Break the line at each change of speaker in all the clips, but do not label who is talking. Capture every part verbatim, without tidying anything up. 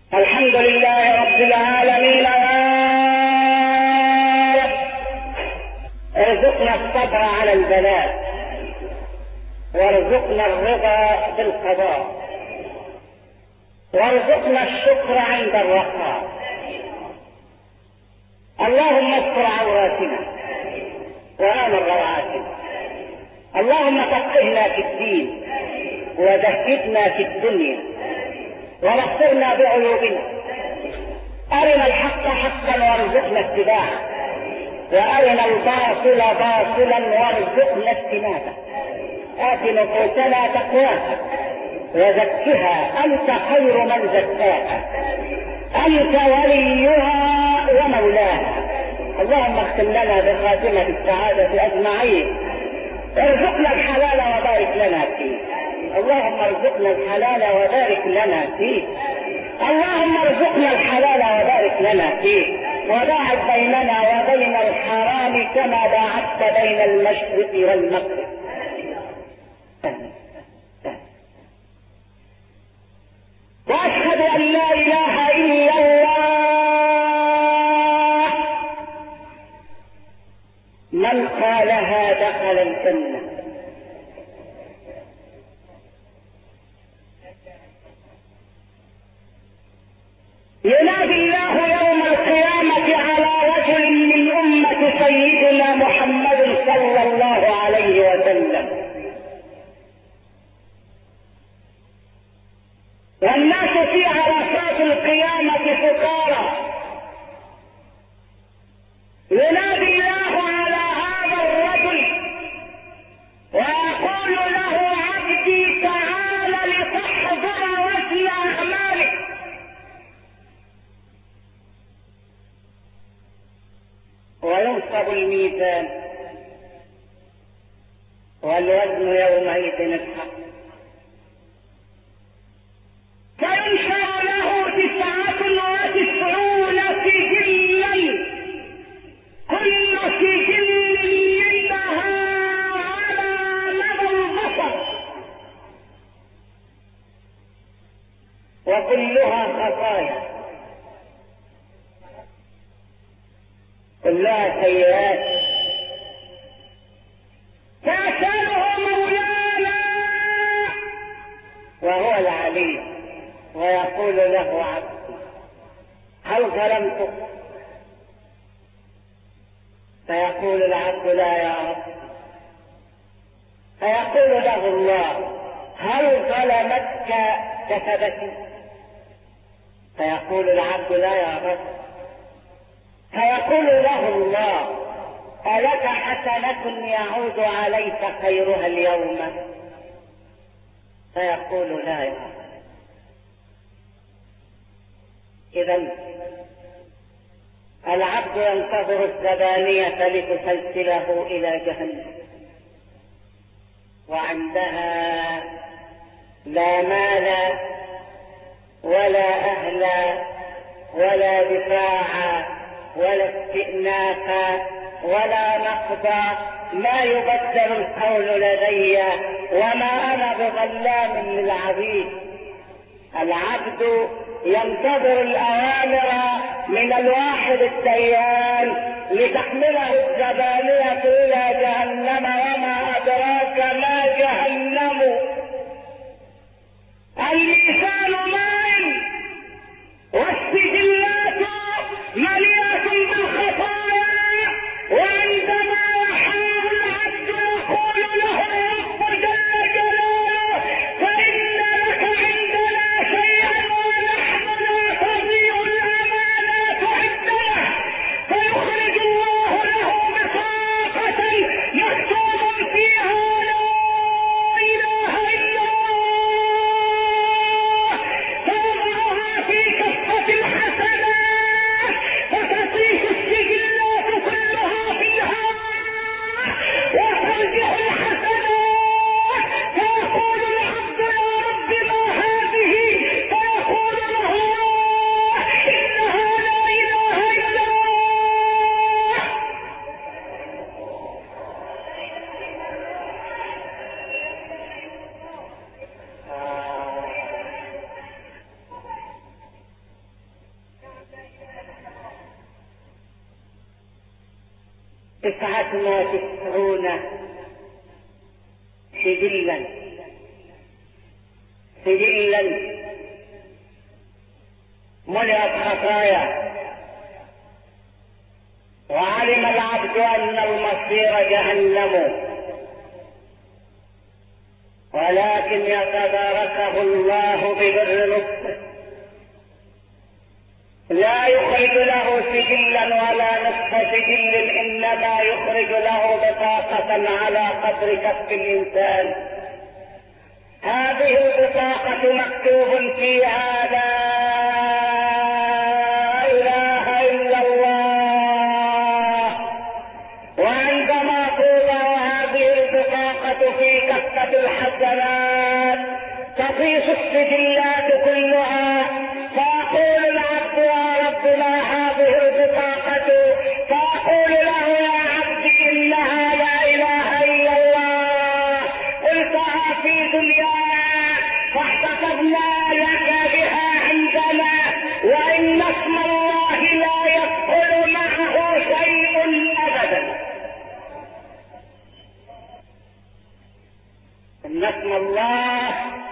الحمد لله رب العالمين. ارزقنا الصبر على البلاء، وارزقنا الرضا بالقضاء، وارزقنا الشكر عند الرخاء. اللهم استر عوراتنا وآمن روعاتنا. اللهم فقهنا في الدين وزهدنا في الدنيا ونصرنا بعيوبنا. أرنا الحق حقا وارزقنا اتباعه، وأرنا الباطل باطلا وارزقنا اجتنابه. آت نفوسنا تقواها وزكها أنت خير من زكاها، أنت وليها ومولاها. اللهم اختم لنا بخاتمة السعادة أجمعين. ارزقنا الحلال وبارك لنا فيه. اللهم ارزقنا الحلال وبارك لنا فيه. اللهم ارزقنا الحلال وبارك لنا فيه، وباعد بيننا وبين الحرام كما باعدت بين المشرق والمغرب. واشهد ان لا اله الا الله. من قالها دخل الجنه. ينادي الله يوم القيامة على رجل من أمة سيدنا محمد صلى الله عليه وسلم، والناس في عرصات القيامة سكارى. ينادي الله على هذا الرجل ويقول له: عبدي تعال لتحضر وزن أعمالك. وينصب الميزان والوزن يومئذ الحق، فينشر له تسعة وتسعون سجلا، كل سجل منها على مدى البصر، وكلها خطايا، كلها سيئات. فأسأله مولانا وهو العليم ويقول له: عبدي هل ظلمتك؟ فيقول العبد: لا يا رب. فيقول له الله: هل ظلمتك كسبتي؟ فيقول العبد: لا يا رب. فيقول له الله: ألك حسنة يعود عليك خيرها اليوم؟ فيقول: لا يا رب. إذن العبد ينتظر الزبانية لتسلسله إلى جهنم، وعندها لا مال ولا أهل ولا دفاع ولا استئناف ولا نقض. ما يبدل القول لدي وما أنا بظلام للعبيد. العبد ينتظر الأوامر من الواحد الديان لتحمله الزبانية إلى جهنم، وما أدراك ما جهنم. اللسان ماء والسجلات مليئة بالخطايا، وعندما يحاول العبد يقول له الرب جل جلاله: فإن لك عندنا شيئا ونحن لا تضيع الأمانات عندنا. فيخرج الله له بطاقة مكتوب فيها: لا إله إلا الله تسعة وتسعون سجلا سجلا ملئت خطايا، وعلم العبد أن المصير جهنم، ولكن يتداركه الله ببر لطفه، لا يخرج له سجلا ولا نصف سجل، إنما يخرج له بطاقة على قدر كف الإنسان. هذه البطاقة مكتوب فيها لا إله إلا الله، وعندما توضع هذه البطاقة في كفة الحسنات تطيش السجلات كلها، فيقول العبد يا رب ما هذه البطاقة؟ فيقول له يا عبد إنها لا إله إلا الله، قلتها في دنياك فاحتفظنا لك بها عندنا، وإن اسم الله لا يدخل معه شيء أبدا. إن اسم الله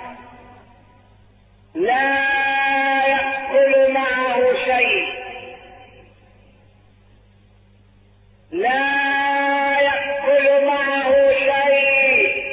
لا يدخل معه شيء، لا يدخل معه شيء.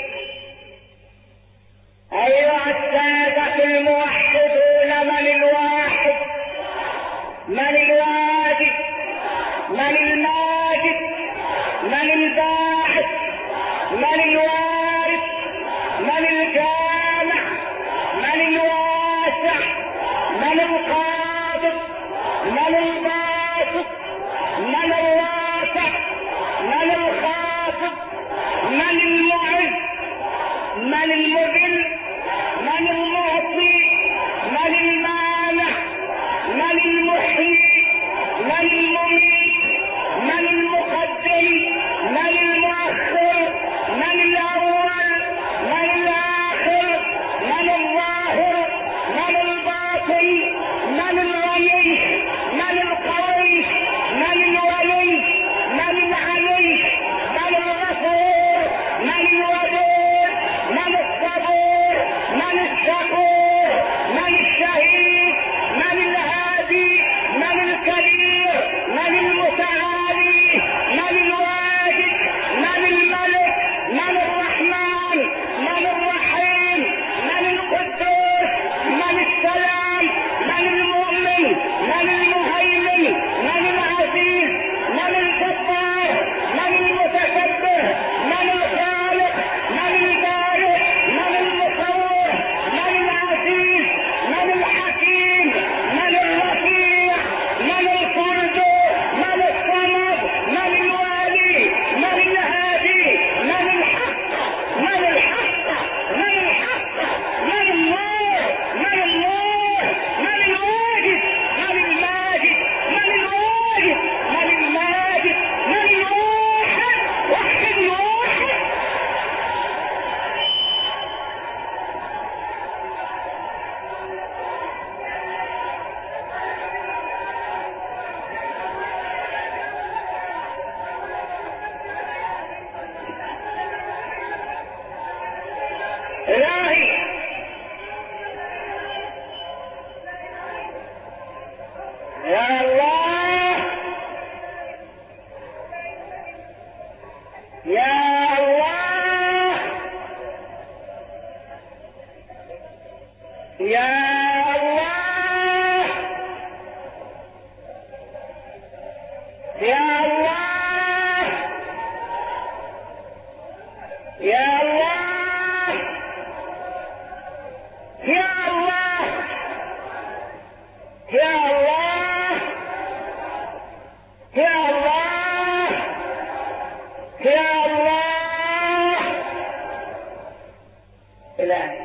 أيها السادة الموحدون، من الواحد؟ من الواجد؟ من الماجد؟ من الباعث؟ من الوارث؟ من الجامع؟ من الواسع؟ من القابض؟ من الباسط؟ من الواسع؟ من الخافض؟ من المعز؟ من المذل؟ من المعطي؟ من المانع؟ من المحيي؟ من المميت؟ من المقدم؟ من المؤخر؟ من الأول؟ من الآخر؟ من الظاهر؟ من الباطن؟ من الغني؟ من القوي؟ من الولي؟ من العلي؟ من الغفور؟ من الودود؟ من الصبور؟ من الشكور؟ من الشهيد؟ من الهادي؟ من الكبير؟ من المتعالي؟ من الواجد؟ من الملك؟ من الرحمن؟ من الرحيم؟ من القدوس؟ من السلام؟ من المؤمن؟ من المهيمن؟ من العزيز؟ من الجبار؟ من المتكبر؟ من الخالق؟ من البارئ؟ من المصور؟ من العزيز؟ من الحكيم؟ من الرفيع؟ من الفرد؟ من الصمد؟ من الوالي؟ من الهادي؟ من الحق؟ من الحق؟ من الحق؟ من النور؟ من النور؟ من الواجد؟ من الماجد؟ من الواجد؟ من الماجد؟ من الواحد؟ وحد الواحد. إلهي يا الله، يا الله، يا الله، يا الله، يا الله، يا الله، يا الله، يا الله، يا الله. إلهي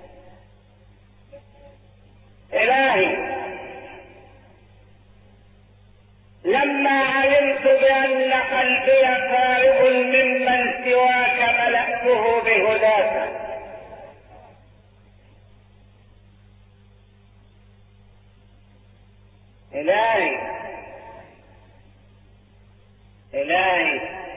إلهي، لما علمت بأن قلبي فارغ ممن سواك ملأته بهداك، إلهي إلهي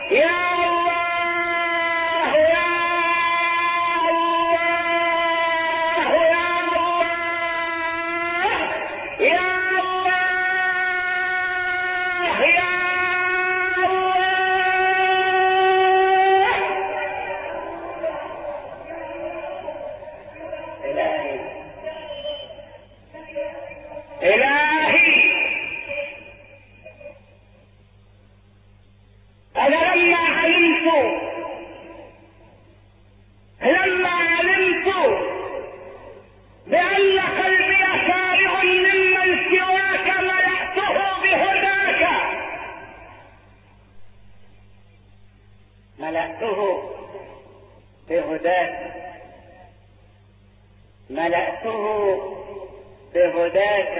يا الله يا الله يا الله يا الله يا الله. إلهي إلهي أنا لما علمت لما علمت بأن قلبي فارغ ممن سواك ملأته بهداك ملأته بهداك ملأته بهداك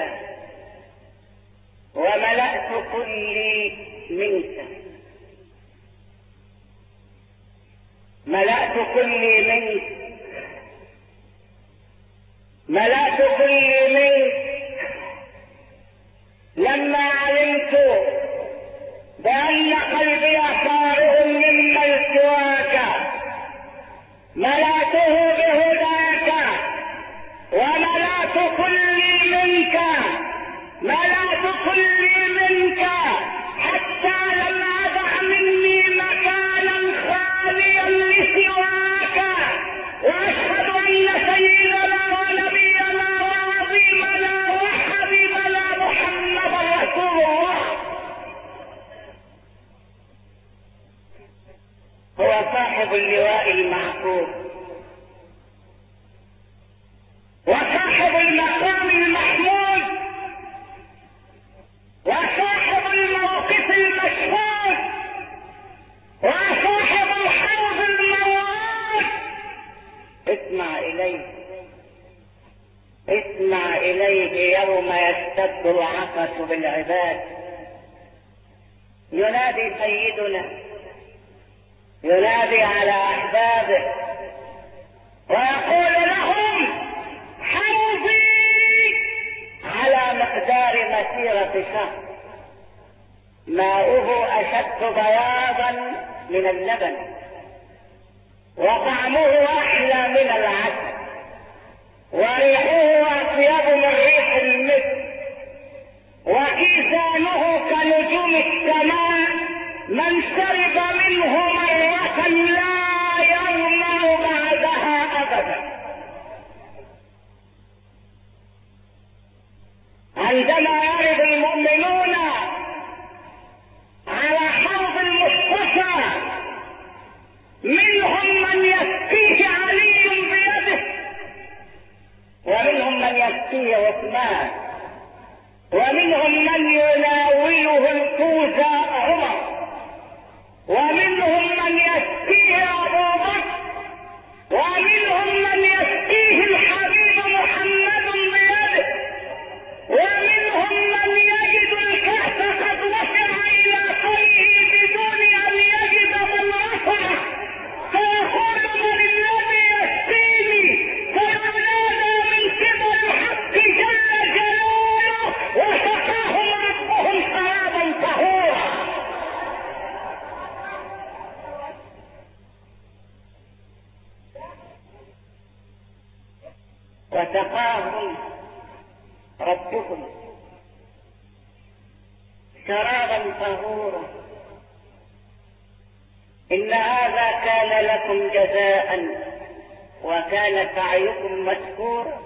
وملأت كلي منك ملأت كلي منك ملأت كلي منك لما علمت بأن قلبي فارغ ممن سواك ملأته بهداك وملأت كلي منك ملأت كلي منك حتى لم أدع مني مكانا خاليا لسواك وأشهد أن سيدنا ونبينا وعظيمنا وحبيبنا محمدا رسول الله هو صاحب اللواء المعقوب وصاحب المقام المحمود وصاحب الموقف المشهود وصاحب الحوض الموعود. اسمع إليه اسمع إليه يوم يشتد العطش بالعباد. ينادي سيدنا ينادي على أحبابه ويقول لهم حوضي على مقدار مسيرة شهر ماؤه أشد بياضا من اللبن وطعمه أحلى من العسل وريحه أطيب من ريح المسك وكيزانه كنجوم السماء من شرب منه مرة لا يظمأ بعدها أبدا. عندما يرد المؤمنون على حوض المصطفى منهم من يسقيه علي بيده ومنهم من يسقيه عثمان ومنهم من يناوله الكوز عمر ومنهم من يسقيه ابو بكر ومنهم من يسقيه الحبيب محمد بيده ومنهم من يجد الكأس قد وسع الى قلبه بدون ان يجد من رفعه فيقول من الذي يسقيني فينادى من قبل الحق جل جلاله وسقاهم ربهم شرابا طهورا. وسقاهم ربهم شرابا طهورا. إن هذا كان لكم جزاء وكان سعيكم مشكورا.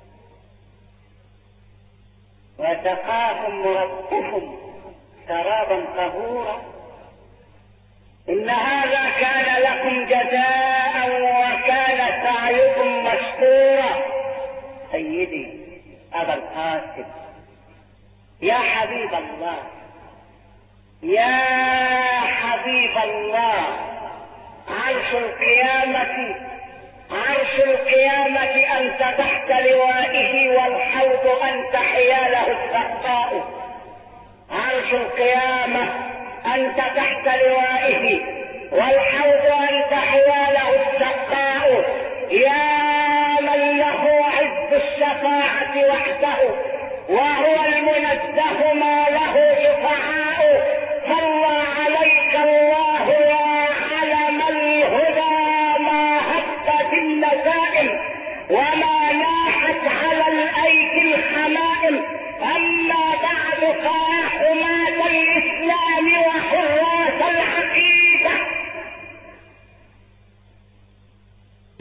وسقاهم ربهم شرابا طهورا. إن هذا كان لكم جزاء وكان سعيكم مشكورا. سيدي أبا القاسم يا حبيب الله يا حبيب الله عرش القيامة عرش القيامة أنت تحت لوائه والحوض أنت حياله السقاء. عرش القيامة أنت تحت لوائه والحوض أنت حياله السقاء. يا من له عز الشفاعة وحده وهو المنزه ما له شفعاء صلى عليك الله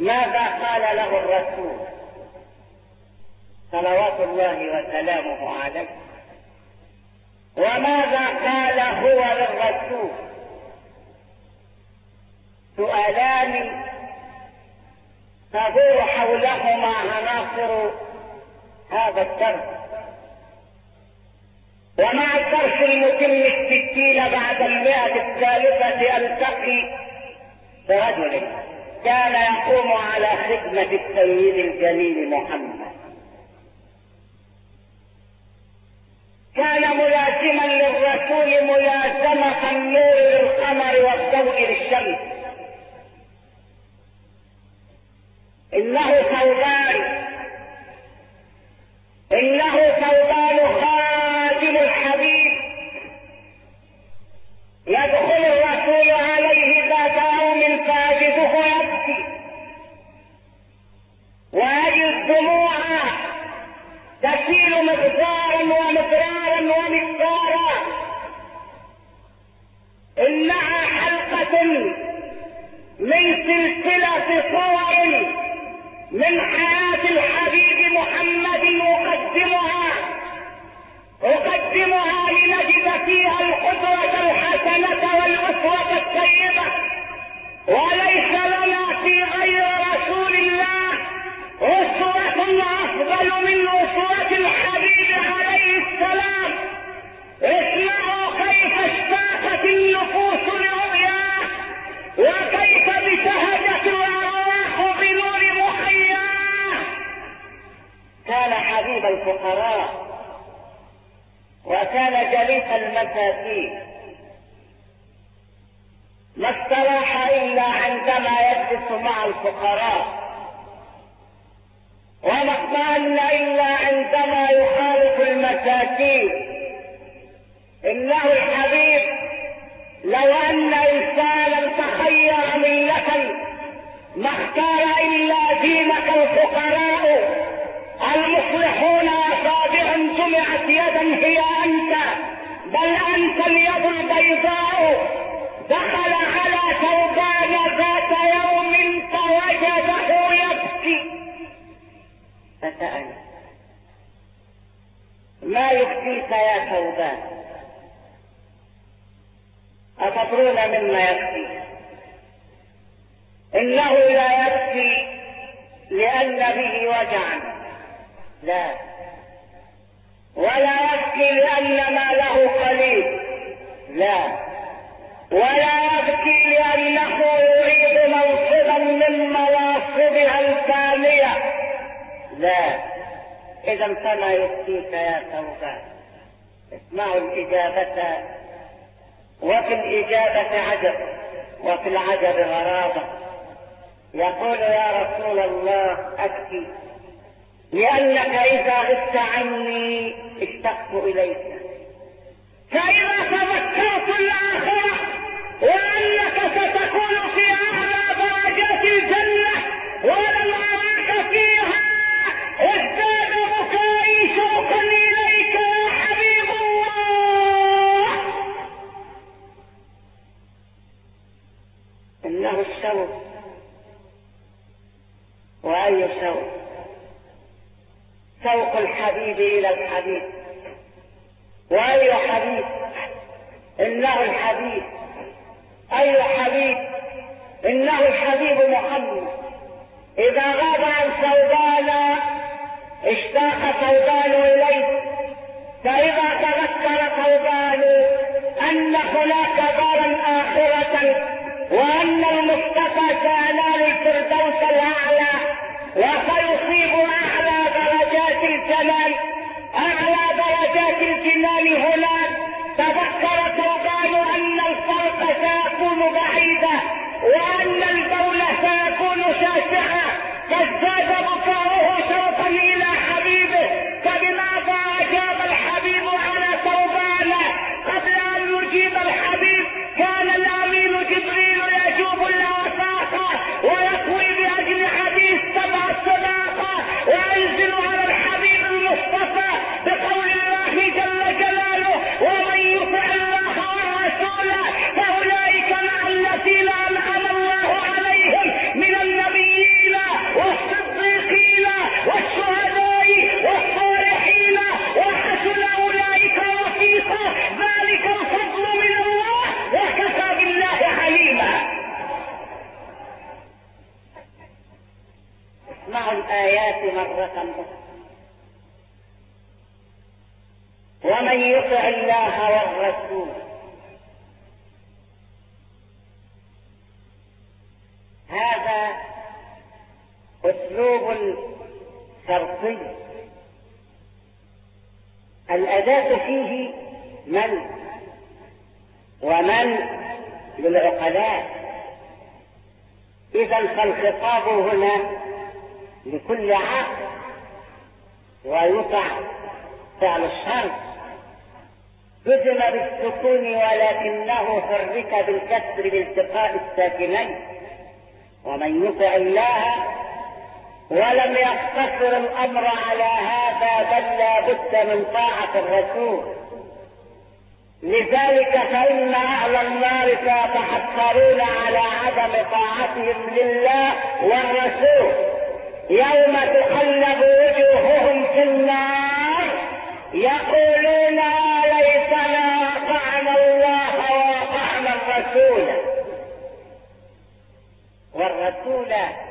ماذا قال له الرسول صلوات الله وسلامه عليه؟ وماذا قال هو للرسول؟ سؤالان تدور حولهما عناصر هذا الدرس. ومع الدرس المتم الستين بعد المئة الثالثة ألتقي برجل كان يقوم على خدمة السيد الجليل محمد، كان ملازما للرسول ملازمة النور للقمر والضوء للشمس. إنه ثوبان إنه ثوبان خادم الحبيب، يدخل الرسول عليه ذات يوم فاجده يبكي ويجد دموعا تسيل مقدارا ومقدارا ومقدارا. إنها حلقة من سلسلة صور من حياة الحبيب محمد أقدمها أقدمها لنجد فيها القدوة الحسنة والأسوة الطيبة. وليس لنا في غير رسول الله أسوة أفضل من أسوة الحبيب عليه السلام. اسمعوا كيف اشتاقت النفوس لرؤياه، وكيف ابتهجت الأرواح بنور محياه. كان حبيب الفقراء وكان جليس المساكين، ما استراح إلا عندما يجلس مع الفقراء، وما اطمأن إلا عندما يخالط المساكين. إنه الحبيب لو أن إنسانا تخير ملة ما اختار إلا دينك الفقراء المصلحون أصابع جمعت يدا هي أنت، بل أنت اليد البيضاء. دخل على ثوبان ذات يوم فوجده يبكي فسأل: ما يبكيك يا ثوبان؟ أتدرون مما يبكي؟ إنه لا يبكي لأن به وجعا، لا، ولا يبكي لأن ماله قليل، لا، ولا يبكي لأنه يريد منصبا من مناصبها الفانية، لا. إذا فما يبكيك يا ثوبان؟ اسمعوا الإجابة، وفي الإجابة عجب وفي العجب غرابة. يقول: يا رسول الله أبكي لأنك إذا غبت عني اشتقت إليك، فإذا تذكرت الآخرة وأنك ستكون في أعلى درجات الجنة ولم أراك فيها ازداد بكائي شوقا إليك يا حبيب الله. إنه الشوق، وأي شوق؟ شوق الحبيب إلى الحبيب. وأي حبيب؟ إنه الحبيب. أي حبيب؟ إنه الحبيب محمد. إذا غاب عن ثوبان اشتاق ثوبان إليه، فإذا تذكر ثوبان أن هناك دارا آخرة وأن المصطفى سينال الفردوس الأعلى وسيصيب أعلى درجات الجنان، أعلى درجات الجنان هناك، تذكر ثوبان أن الفرق سيكون بعيدا وأن البول سيكون شاسعا، فازداد بكاؤه شوقا إلى حبيبه. فبماذا أجاب الحبيب على ثوبان قبل أن يجيب الحبيب؟ كان الأمين جبريل يجوب الآفاق ويقوي بأجنحته السبع السباق وينزل على الحبيب المصطفى بقول الله جل جلاله: ومن يطع الله والرسول فأولئك مع الذين أنعم الله عليهم من النبيين الآيات مرة أخرى. ومن يطع الله والرسول هذا أسلوب شرطي، الأداة فيه من ومن للعقلاء، إذا فالخطاب هنا لكل عاقل، ويطع فعل الشرط جزم بالسكون ولكنه حرك بالكسر بالتقاء الساكنين. ومن يطع الله، ولم يقتصر الأمر على هذا بل لا بد من طاعة الرسول. لذلك فإن أهل النار سيتحسرون على عدم طاعتهم لله والرسول يوم تقلب وجوههم في النار يقولون ليتنا أطعنا الله وأطعنا الرسول. والرسول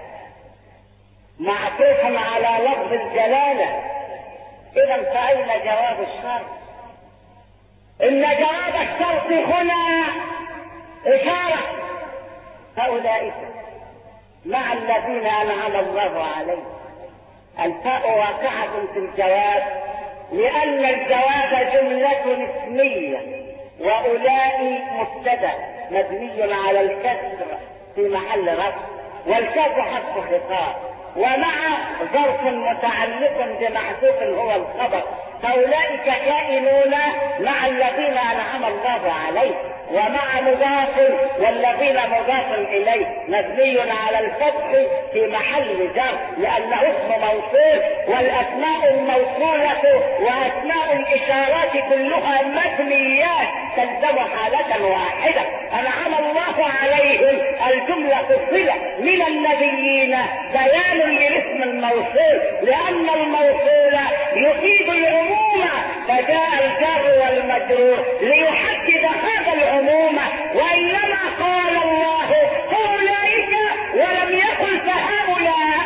معطوف على لفظ الجلالة، إذا فأين جواب الشرط؟ إن جواب الشرط هنا إشارة هؤلاء مع الذين أنعم الله عليهم. الفاء واقعة في الجواب لأن الجواب جملة اسمية، وأولئك مبتدأ مبني على الكسر في محل رفع، والكاف حرف خطاب، ومع ظرف متعلق بمحذوف هو الخبر، فأولئك كائنون مع الذين أنعم الله عليهم، ومع مضاف والذين مضاف إليه مبني على الفتح في محل جر لأنه اسم موصول، والأسماء الموصولة وأسماء الإشارات كلها مبنيات تلزم حالة واحدة. أنعم الله عليهم الجملة صلة من النبيين بيان للاسم الموصول، لأن الموصول يفيد العموم، فجاء الجار والمجرور ليحدد هذا العموم، وإنما قال الله أولئك ولم يقل فهؤلاء،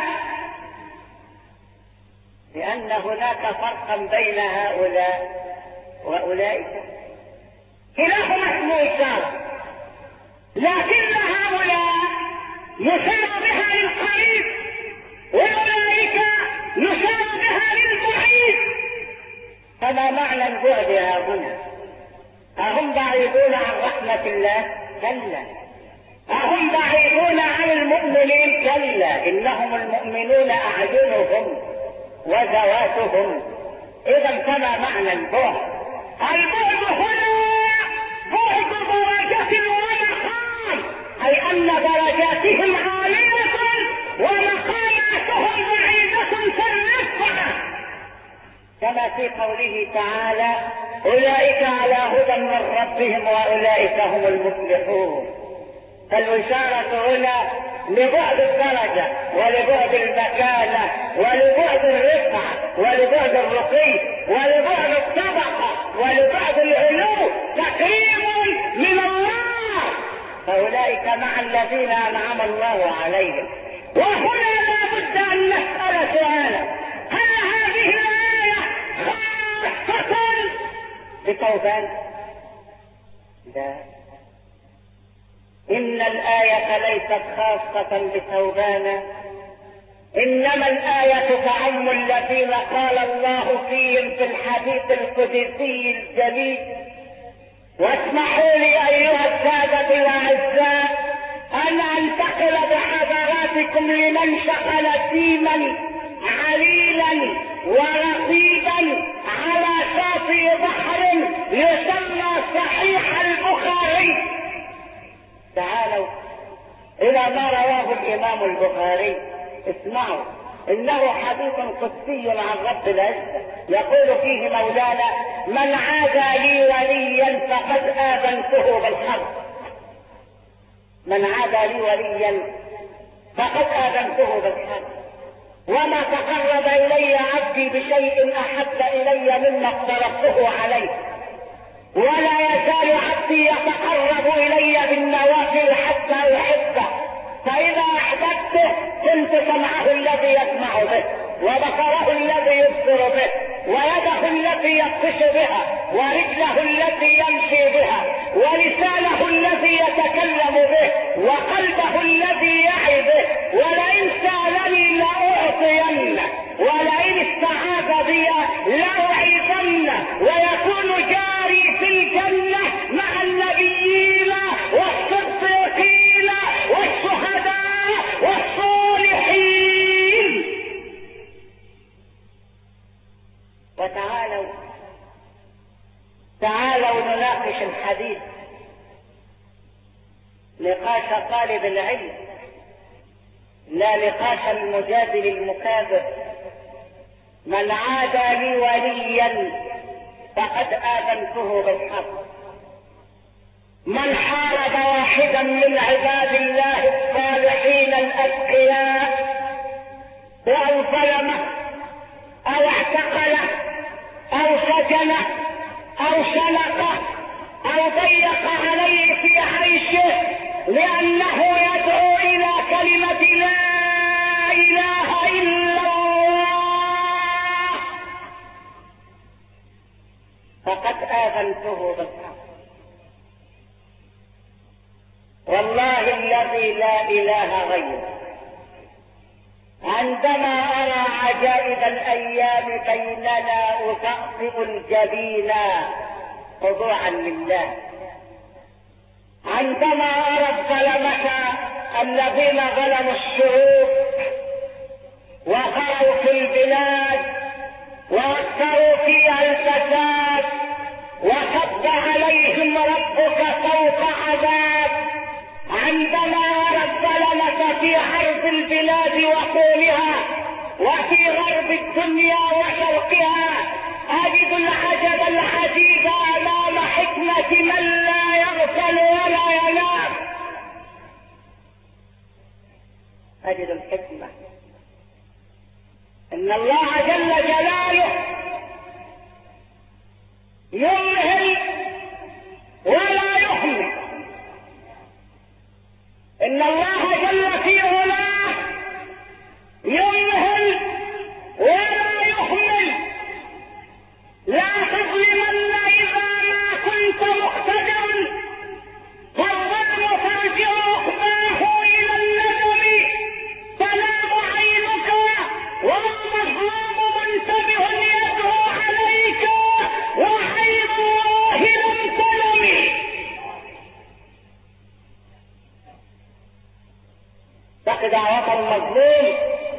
لأن هناك فرقا بين هؤلاء وأولئك، كلاهما اسم إشارة، لكن هؤلاء يشار بها للقريب وأولئك يشار بها للبعيد. فما معنى البعد ها هنا؟ أهم بعيدون عن رحمة الله؟ كلا. أهم بعيدون عن المؤمنين؟ كلا، إنهم المؤمنون أعينهم وذواتهم. إذا فما معنى البعد؟ البعد هنا بعد درجة ومقام، أي أن درجاتهم عالية ومقاماتهم بعيدة في الرفعة، كما في قوله تعالى أولئك على هدى من ربهم وأولئك هم المفلحون. فالإشارة هنا لبعد الدرجة ولبعد المكانة ولبعد الرفعة ولبعد الرقي ولبعد الطبقة ولبعد العلو، تكريم من الله، فأولئك مع الذين أنعم الله عليهم. وهنا لا بد أن نسأل سؤالا: هل هذه الآية خاصة بتوبان؟ لا، إن الآية ليست خاصة بتوبان، إنما الآية تعم الذين قال الله فيهم في الحديث القدسي الجليل. واسمحوا لي أيها السادة الأعزاء أن أنتقل بحضراتكم لمن شغل سيما عليلا ورقيبا على شاطئ بحر يسمى صحيح البخاري. تعالوا إلى ما رواه الإمام البخاري، اسمعوا، إنه حديث قدسي عن رب العزة، يقول فيه مولانا: من عادى لي وليا فقد آذنته بالحرب. من عادى لي وليا فقد آذنته بالحرب، وما تقرب إلي عبدي بشيء أحب إلي مما افترضته عليه، ولا يزال عبدي يتقرب إلي بالنوافل حتى أحبه، فإذا أحببته عبدته كنت سمعه الذي يسمع به، وبصره الذي يبصر به، ويده التي يبطش بها، ورجله التي يمشي بها، ولسانه الذي يتكلم به، وقلبه الذي يعي به. ولئن سألني لأعطينه، ولئن استعاذ بي لأعيذنه، ويكون جاري في الجنة مع النبيين والصديقين والشهداء والصالحين. وتعالوا تعالوا نناقش الحديث نقاش طالب العلم، لا نقاش المجادل المكابر. من عادى لي وليا فقد آذنته بالحق. من حارب واحدا من عباد الله الصالحين الأتقياء أو ظلمه أو اعتقله أو سجنه أو سلقه أو ضيق عليه في عيشه لأنه يدعو إلى كلمة لا إله إلا الله فقد آذنته بالحق. والله الذي لا إله غيره، عندما أرى عجائب الأيام بيننا أطأطئ الجبين خضوعا لله. عندما أرى الظلمة الذين ظلموا الشعوب وخروا في البلاد وأكثروا فيها الفساد وصب عليهم ربك فوق عذاب، عندما أرى الظلمة في عرض البلاد وطولها وفي غرب الدنيا وشرقها، أجد العجب العجيب أمام حكمة من لا يغفل ولا ينام. أجد الحكمة إن الله جل جلاله يمهل ولا يهمل، إن الله جل في علاه يمهل ولا يهمل. لا تظلمن إذا ما كنت مقتدرا، فالظلم ترجع عقباه إلى الندم. تنام عينك والمظلوم منتبه يدعو عليك وعين الله لم تنم. اتق دعوة المظلوم،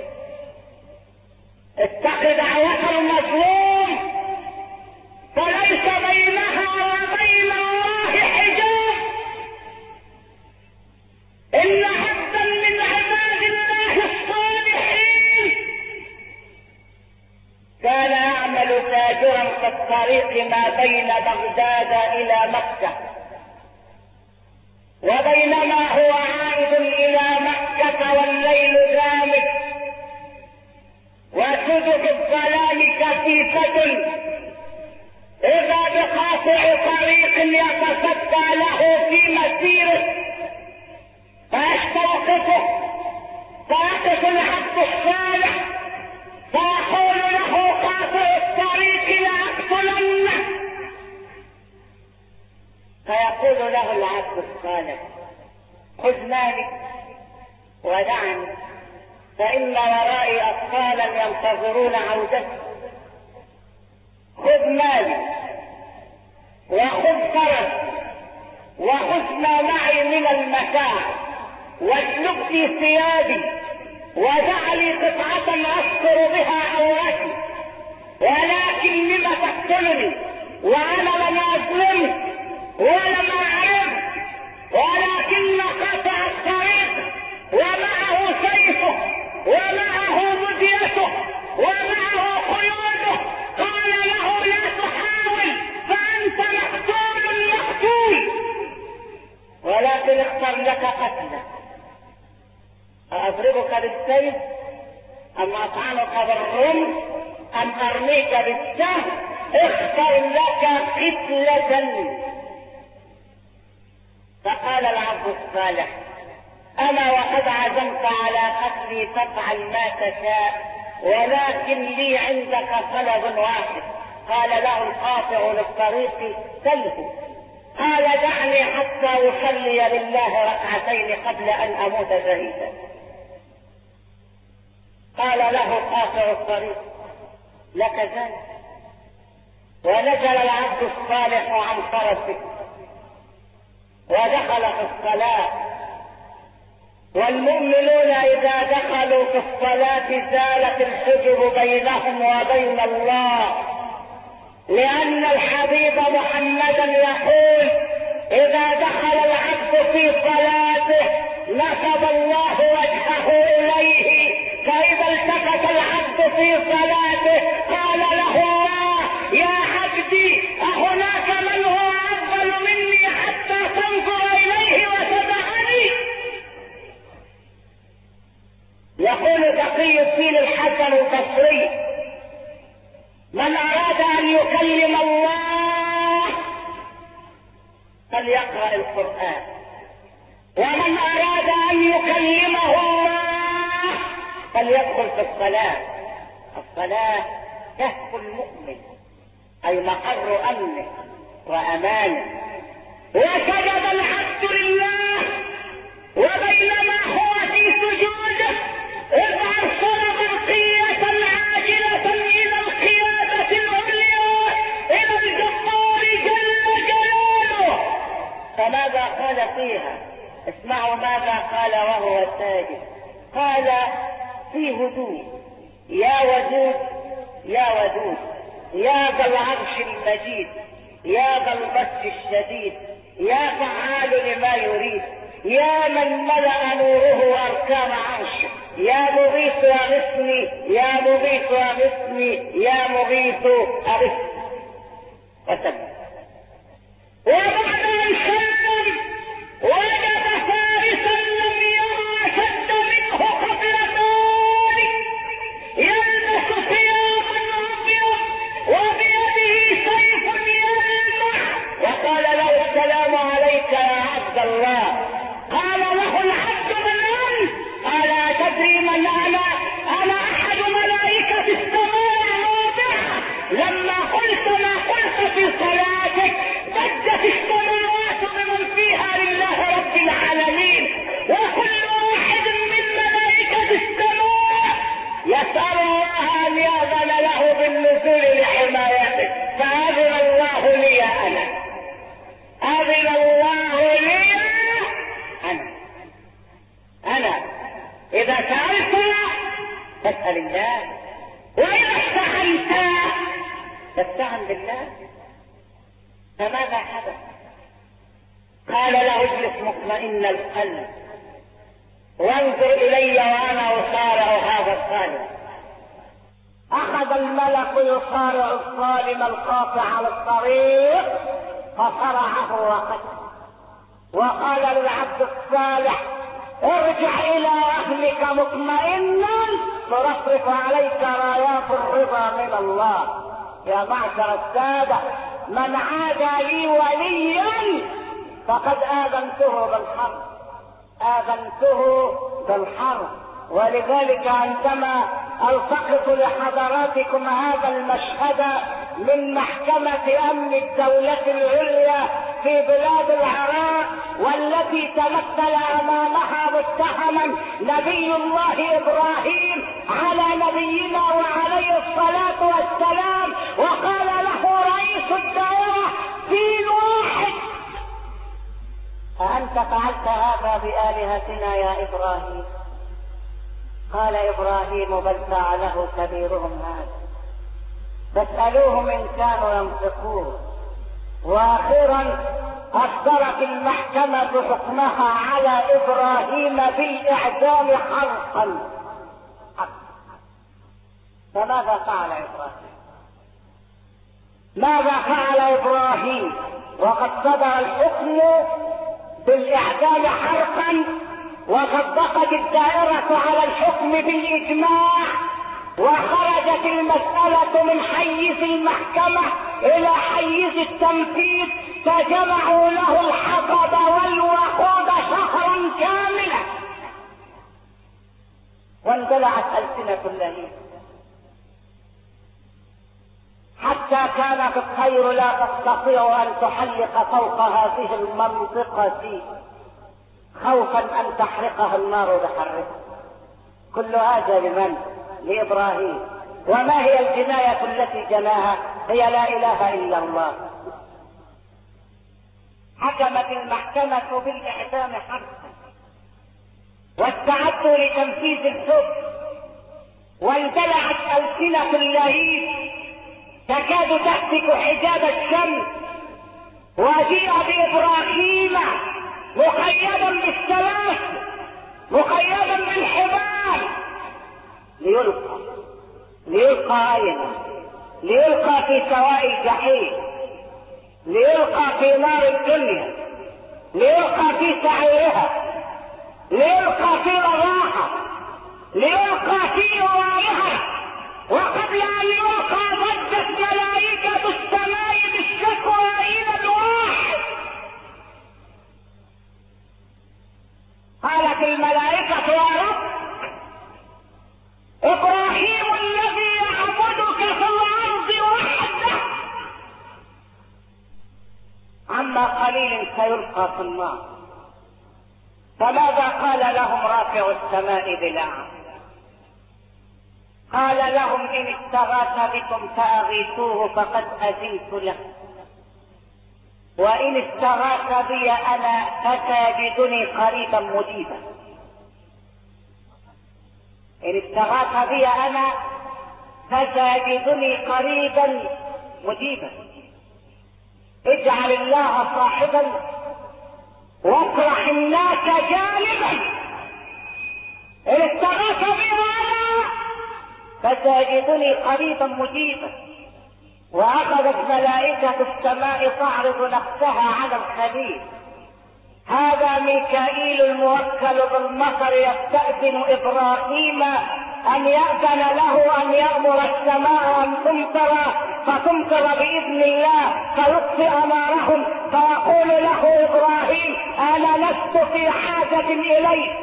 اتق دعوة المظلوم، فليس بينها وبين الله حجاب. إن عبدا من عباد الله الصالحين كان يعمل تاجرا في الطريق ما بين بغداد إلى مكة، وبينما هو عائد إلى مكة والليل جامد وسدف الظلام كثيفة، إذا بقاطع طريق يتصدى له في مسيره فيستوقفه، فيقف العبد الصالح فيقول له قاطع الطريق لأقتلنه، فيقول له العبد الصالح خذ مالي ودعني فإن ورائي أطفالا ينتظرون عودتي. خذ مالي وخذ فرس وخذ ما معي من المتاع واسلب في ثيابي ودع لي قطعة أستر بها عورتي، ولكن لم تقتلني وأنا لم أظلمك ولم أعرف، ولكن قطع الطريق ومعه سيفه ومعه مديته ومعه قيوده، قال له لا تحاول فأنت مقتول مقتول، ولكن اختر لك قتله، أضربك بالسيف أم أطعنك بالرمح أم أرميك بالسهم، اختر لك قتلة. فقال العبد الصالح انا وقد عزمت على قتلي فافعل ما تشاء، ولكن لي عندك طلب واحد. قال له القاطع للطريق سله. قال دعني حتى اصلي لله ركعتين قبل ان اموت شهيدا. قال له قاطع الطريق لك ذلك. ونزل العبد الصالح عن فرسه ودخل في الصلاة. والمؤمنون اذا دخلوا في الصلاة زالت الحجب بينهم وبين الله، لان الحبيب محمدا يقول اذا دخل العبد في صلاته نصب الله وجهه اليه، فاذا التفت العبد في صلاته قال له الله يا عبدي اهناك من هو افضل مني حتى تنظر اليه وتدعني؟ يقول تقي الدين الحسن البصري من اراد ان يكلم الله فليقرأ القرآن، ومن اراد ان يكلمه الله فليدخل في الصلاة. الصلاة كهف المؤمن اي مقر امنه وامانه. وسجد العبد لله وبينما هو في سجوده اذ ارسل برقية عاجلة الى القيادة العليا الى الجبار جل جلاله. فماذا قال فيها؟ اسمعوا ماذا قال وهو ساجد. قال في هدوء يا ودود يا ودود يا ذا العرش المجيد يا ذا البطش الشديد يا فعال لما يريد يا من ملأ نوره أركان عرشه يا مغيث أغثني يا مغيث أغثني يا مغيث أغثني. وسلم. وبعد أن سلم وجد فارسا لم يرى أشد منه قبل ذلك يلبس ثيابا أبيض وبيده سيف يلمع، وقال له السلام عليك يا عبد الله. قال له العبد من انت؟ قال اتدري من انا؟ انا احد ملائكة السماء الرابعة. لما قلت ما قلت في صلاتك بدت السماوات بمن فيها لله رب العالمين، وكل واحد من ملائكة السماء يسأل الله ان يأذن له بالنزول لحمايته، فأذن الله لي انا، أذن الله لي انا. انا اذا سألت فاسأل الله، واذا استعنت فاستعن بالله. فماذا حدث؟ قال له اجلس مطمئن القلب وانظر الي وانا اصارع هذا الظالم. اخذ الملك يصارع الظالم القاطع على الطريق فصرعه وقتله، وقال للعبد الصالح ارجع الى اهلك مطمئنا ترفرف عليك رايات الرضا من الله. يا معشر السادة، من عادى لي وليا فقد آذنته بالحرب، آذنته بالحرب. ولذلك عندما التقط لحضراتكم هذا المشهد من محكمة امن الدولة العليا في بلاد العراق، والتي تمثل امامها متهما نبي الله ابراهيم على نبينا وعليه الصلاة والسلام، وقال له رئيس الدائرة دين واحد: أأنت فعلت هذا بآلهتنا يا إبراهيم؟ قال إبراهيم: بل فعله كبيرهم هذا، فاسألوهم إن كانوا ينطقون. وأخيرا أصدرت المحكمة حكمها على إبراهيم بالإعدام حرقا. فماذا فعل إبراهيم؟ ماذا فعل إبراهيم وقد صدر الحكم بالإعدام حرقا، وقد ضاقت الدائرة على الحكم بالإجماع، وخرجت المسألة من حيز المحكمة إلى حيز التنفيذ، فجمعوا له الحطب والوقود شهرا كاملا وامتلعت ألسنة اللهيب، حتى كانت الطير لا تستطيع أن تحلق فوق هذه المنطقة خوفا أن تحرقها النار بحرها. كل هذا لمن؟ لإبراهيم. وما هي الجناية التي جناها؟ هي لا إله إلا الله. حكمت المحكمة بالإعدام حرفا، واستعدوا لتنفيذ الحكم، واندلعت ألسنة اللهيب تكاد تهتك حجاب الشمس، وجيء بإبراهيم مقيدا بالسلاح مقيدا بالحبال ليلقى ليلقى أين؟ ليلقى في سواء الجحيم، ليلقى في نار الدنيا، ليلقى في سعيرها، ليلقى في رضاها، ليلقى في نوائها. وقبل أن يلقى ضجت ملائكة السماء بالشكوى إلى الواحد. قالت الملائكة يا رب، إبراهيم الذي يعبدك في الأرض وحده عما قليل سيلقى في النار. فماذا قال لهم رافع السماء بلعب؟ قال لهم إن استغاث بكم فأغيثوه فقد أذنت له، وإن استغاث بي أنا فتجدني قريبا مجيبا. إن استغاث بي أنا فتجدني قريبا مجيبا. اجعل الله صاحبا واطرح الناس جانبا. إن استغاث بي أنا فتجدني قريبا مجيبا. واخذت ملائكة السماء تعرض نفسها على الخليل. هذا ميكائيل الموكل بالمطر يستأذن ابراهيم ان يأذن له ان يأمر السماء ان تمطر، فتمطر باذن الله فيطفئ نارهم، فيقول له ابراهيم انا لست في حاجة اليك.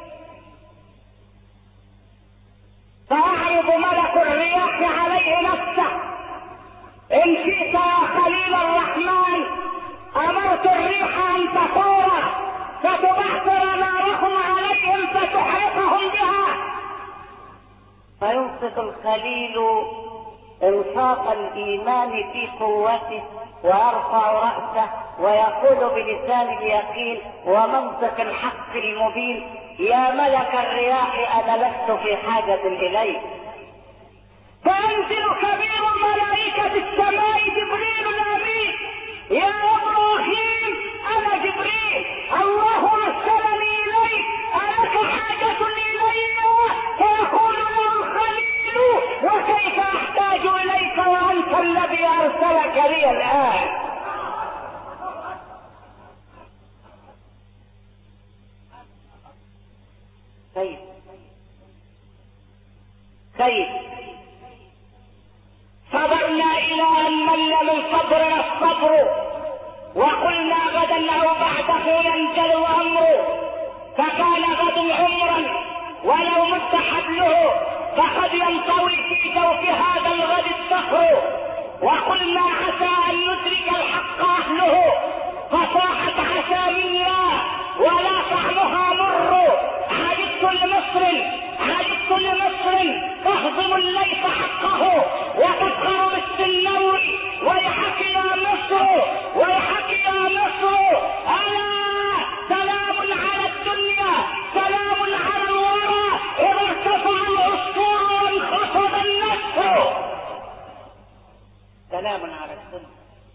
فيعرض ملك الرياح عليه نفسه، ان شئت يا خليل الرحمن امرت الريح ان تثور فتبحثر نارهم عليهم فتحرقهم بها. فينصت الخليل انصاف الايمان في قوته ويرفع رأسه ويقول بلسان اليقين ومنطق الحق المبين يا ملك الرياح انا لست في حاجة اليك. فينزل كبير ملائكة السماء جبريل الامين يا ابراهيم انا جبريل الله ارسلني اليك الك حاجة الي؟ فيقول له الخليل وكيف احتاج اليك وانت الذي ارسلك لي الان؟ كيف كيف صبرنا الى ان مل من صبرنا الصبر وقلنا غدا او بعده ينجل امره، فكان غد عمرا ولو مد حبله فقد ينطوي في جوف هذا الغد الصخر. وقلنا عسى ان يدرك الحق اهله فصاحت عسى منا ولا طعمها مر. عجبت لمصر عجبت لمصر تهضم الليث حقه وتفخر بالسنور ويحك يا مصر ويحك يا مصر. الا سلام على الدنيا سلام على الورى اذا ارتفع العصفور وانخفض النسر. سلام على الدنيا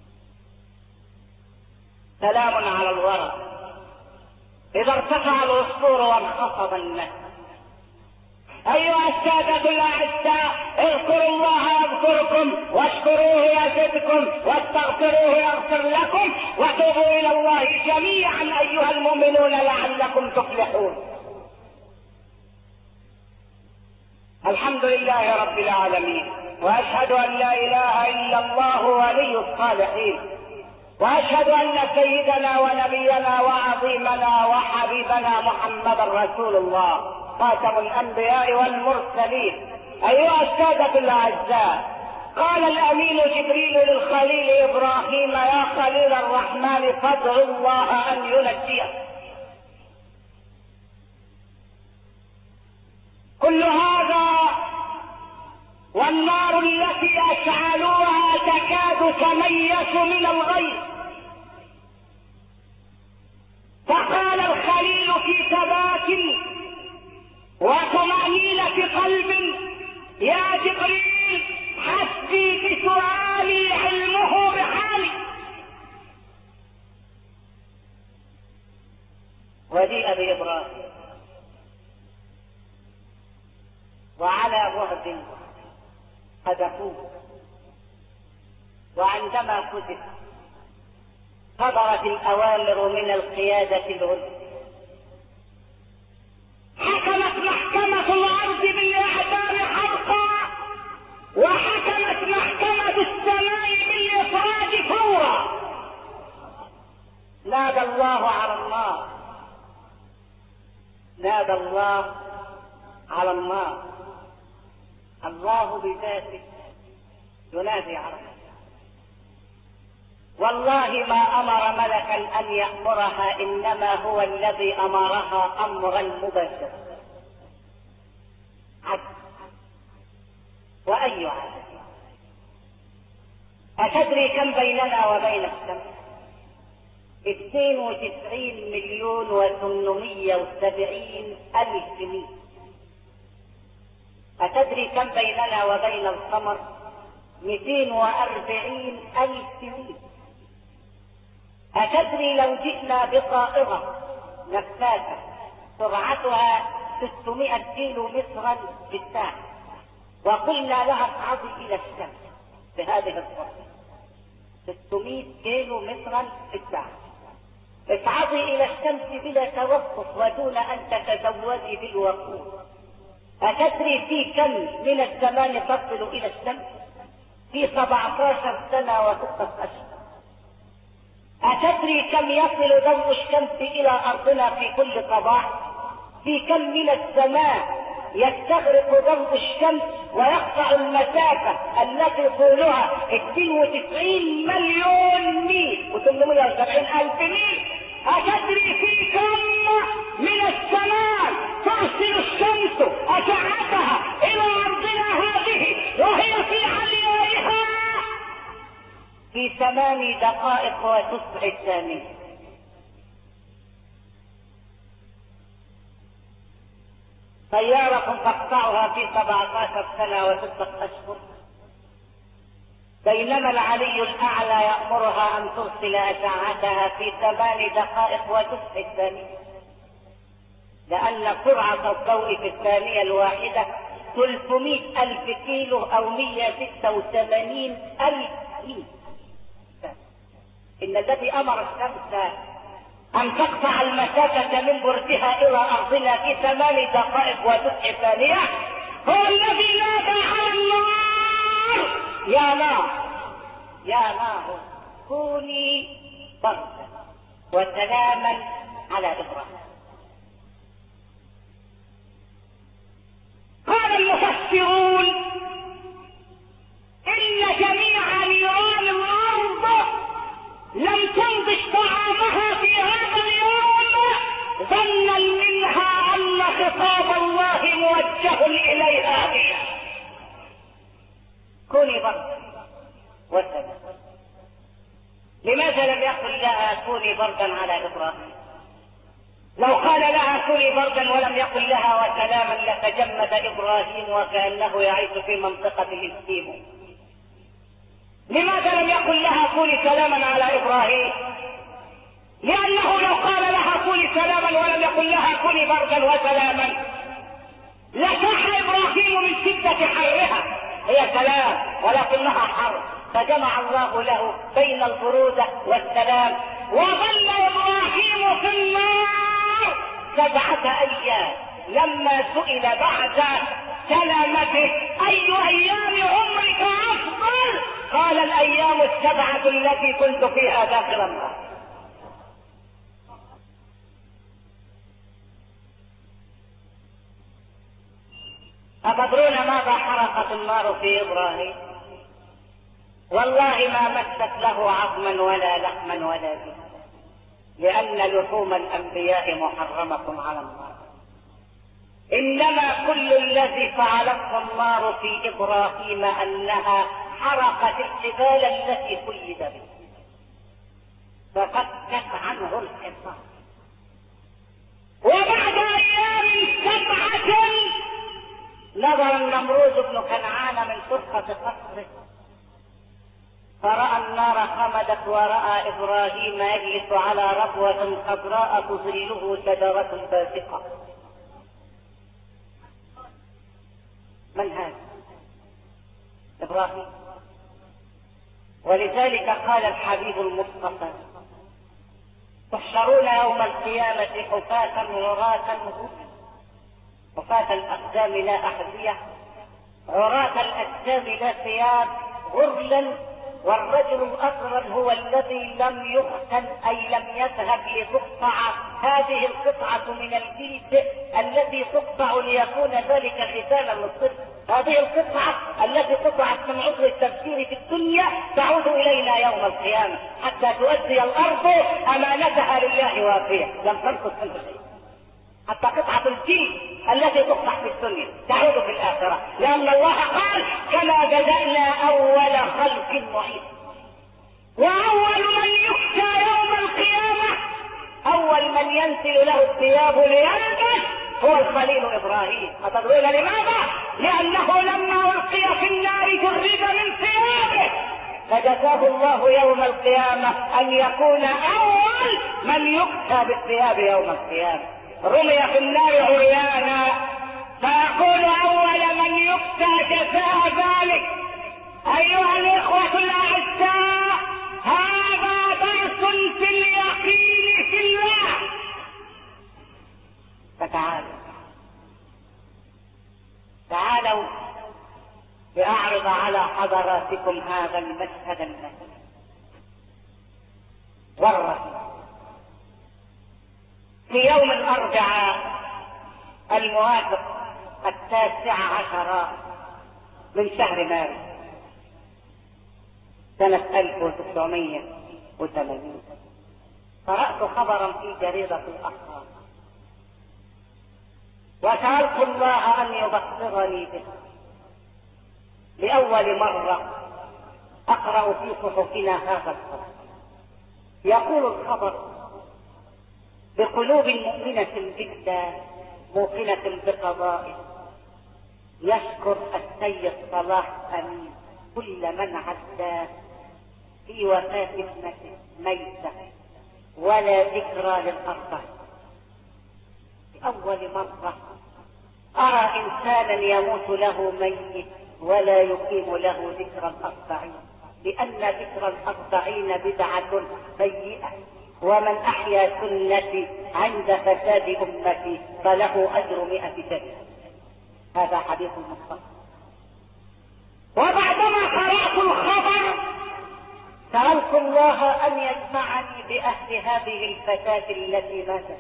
سلام على الورى اذا ارتفع العصفور وانخفض النسر. ايها السادة الاعزاء اذكروا الله يذكركم واشكروه يزدكم واستغفروه يغفر لكم وتوبوا الى الله جميعا ايها المؤمنون لعلكم تفلحون. الحمد لله رب العالمين، واشهد ان لا اله الا الله ولي الصالحين، واشهد ان سيدنا ونبينا وعظيمنا وحبيبنا محمدا رسول الله خاتم الأنبياء والمرسلين. أيها السادة الأعزاء، قال الأمين جبريل للخليل إبراهيم: يا خليل الرحمن فادع الله أن ينجيه. كل هذا والنار التي أشعلوها تكاد تميز من الغيظ. فقال الخليل في ثبات وطمأنينة قلب: يا جبريل، حسبي بسؤالي علمه بحالي. وجيء بإبراهيم وعلى بعد قذفوه، وعندما كذب صدرت الأوامر من القيادة العليا. حكمت محكمة الأرض بالإعدام حقا، وحكمت محكمة السماء بالإفراد فورا. نادى الله على الله، نادى الله على الله، الله بذاته ينادي على الله. والله ما أمر ملكا أن يأمرها، إنما هو الذي أمرها أمرا مباشرا. عدل. وأي عدل؟ أتدري كم بيننا وبين السماء؟ اثنين وتسعين مليون وثمانمائة وسبعين ألف ميل. أتدري كم بيننا وبين القمر؟ مئتين وأربعين ألف ميل. أتدري لو جئنا بطائرة نفاثة سرعتها ستمائة كيلو مترا في الساعة وقلنا لها اصعدي إلى الشمس بهذه السرعة ستمائة كيلو مترا في الساعة، اصعدي إلى الشمس بلا توقف ودون أن تتزودي بالوقود، أتدري في كم من الزمان تصل إلى الشمس؟ في سبعة عشر سنة وستة أشهر. أتدري كم يصل ضوء الشمس إلى أرضنا في كل صباح؟ في كم من السماء يستغرق ضوء الشمس ويقطع المسافة التي طولها اثنين وتسعين مليون ميل وثمانمائة وسبعين ألف ميل. أتدري في كم من السماء ترسل الشمس أشعتها إلى أرضنا هذه وهي في عليائها في ثمان دقائق وتسع ثانية؟ سيارة تقطعها في سبعة عشر سنة وستة أشهر، بينما العلي الأعلى يأمرها أن ترسل أشعتها في ثمان دقائق وتسع ثانية، لأن سرعة الضوء في الثانية الواحدة ثلاثمائة ألف كيلو أو مئة وستة وثمانين ألف ميل. إن الذي أمر الشمس أن تقطع المسافة من برجها إلى أرضنا في ثمان دقائق وتسع ثانية هو الذي نادى على النار: يا نار يا نار كوني بردا وسلاما على إبراهيم. قال المفسرون: إن جميع نيران الأرض لم تنضج طعامها في هذا اليوم ظنا منها أن خطاب الله موجه إليها هي. كوني بردا وسلاما. لماذا لم يقل لها كوني بردا على إبراهيم؟ لو قال لها كوني بردا ولم يقل لها وسلاما لتجمد إبراهيم وكأنه يعيش في منطقة الإسكيمو. لماذا لم يقل لها كوني سلاما على إبراهيم؟ لأنه لو قال لها كوني سلاما ولم يقل لها كوني بردا وسلاما لصاح إبراهيم من شدة حرها. هي سلام ولكنها حر، فجمع الله له بين البرودة والسلام، وظل إبراهيم في النار سبعة أيام. لما سئل بعد سلامته: أي أيام عمرك أفضل؟ قال: الأيام السبعة التي كنت فيها داخل النار. أتدرون ماذا حرقت النار في إبراهيم؟ والله ما مست له عظما ولا لحما ولا دم، لأن لحوم الأنبياء محرمة على النار. إنما كل الذي فعلته النار في إبراهيم أنها حرقت الجبال التي كلد به، ففكت عنه الحصار. وبعد أيام سبعة نظر النمرود بن كنعان من طرقة قصره فرأى النار خمدت، ورأى إبراهيم يجلس على ربوة خضراء تظله شجرة باسقة. من هذا؟ إبراهيم. ولذلك قال الحبيب المصطفى: تحشرون يوم القيامة حفاة عراة غرلا، حفاة الأقدام لا أحذية، عراة الأجسام لا ثياب، غرلا. والرجل الأقرن هو الذي لم يختن، أي لم يذهب لتقطع هذه القطعة من الجلد التي تقطع ليكون ذلك ختانا للطفل. هذه القطعة التي قطعت من عضو التفكير في الدنيا تعود إلينا يوم القيامة حتى تؤدي الأرض أمانتها لله وافية، لم تنقص منه شيء. حتى قطعة الجلد التي تقطع في الدنيا تعود في الآخرة، لأن الله قال: كما بدأنا أول خلق نعيد. وأول من يخشى يوم القيامة، أول من ينزل له الثياب ليلبس هو الخليل إبراهيم. أتدرون لماذا؟ لأنه لما ألقي في النار جرد من ثيابه، فجزاه الله يوم القيامة أن يكون أول من يخشى بالثياب يوم القيامة. رمي في النار عريانا، فيقول أول من يخشى جزاء ذلك. أيها الإخوة الأعزاء، هذا درس في اليقين في الله. فتعالوا تعالوا لأعرض على حضراتكم هذا المشهد المهيب والرهيب. في يوم الأربعاء الموافق التاسع عشر من شهر مارس سنة ألف وتسعمائة وثمانين قرأت خبرا في جريدة الأخبار، وسألت الله أن يبصرني به. لأول مرة أقرأ في صحفنا هذا الخبر. يقول الخبر: بقلوب مؤمنة جدا موقنة بقضائه يشكر السيد صلاح أمين كل من عداه في وفاة ابنته ميتة ولا ذكرى للأربع. لأول مرة أرى إنسانا يموت له ميت ولا يقيم له ذكرى الأربعين، لأن ذكرى الأربعين بدعة سيئة، ومن أحيا سنتي عند فساد أمتي فله أجر مئة شهيد. هذا حديث المصطفى. وبعدما قرأت الخبر سألت الله أن يجمعني بأهل هذه الفتاة التي ماتت،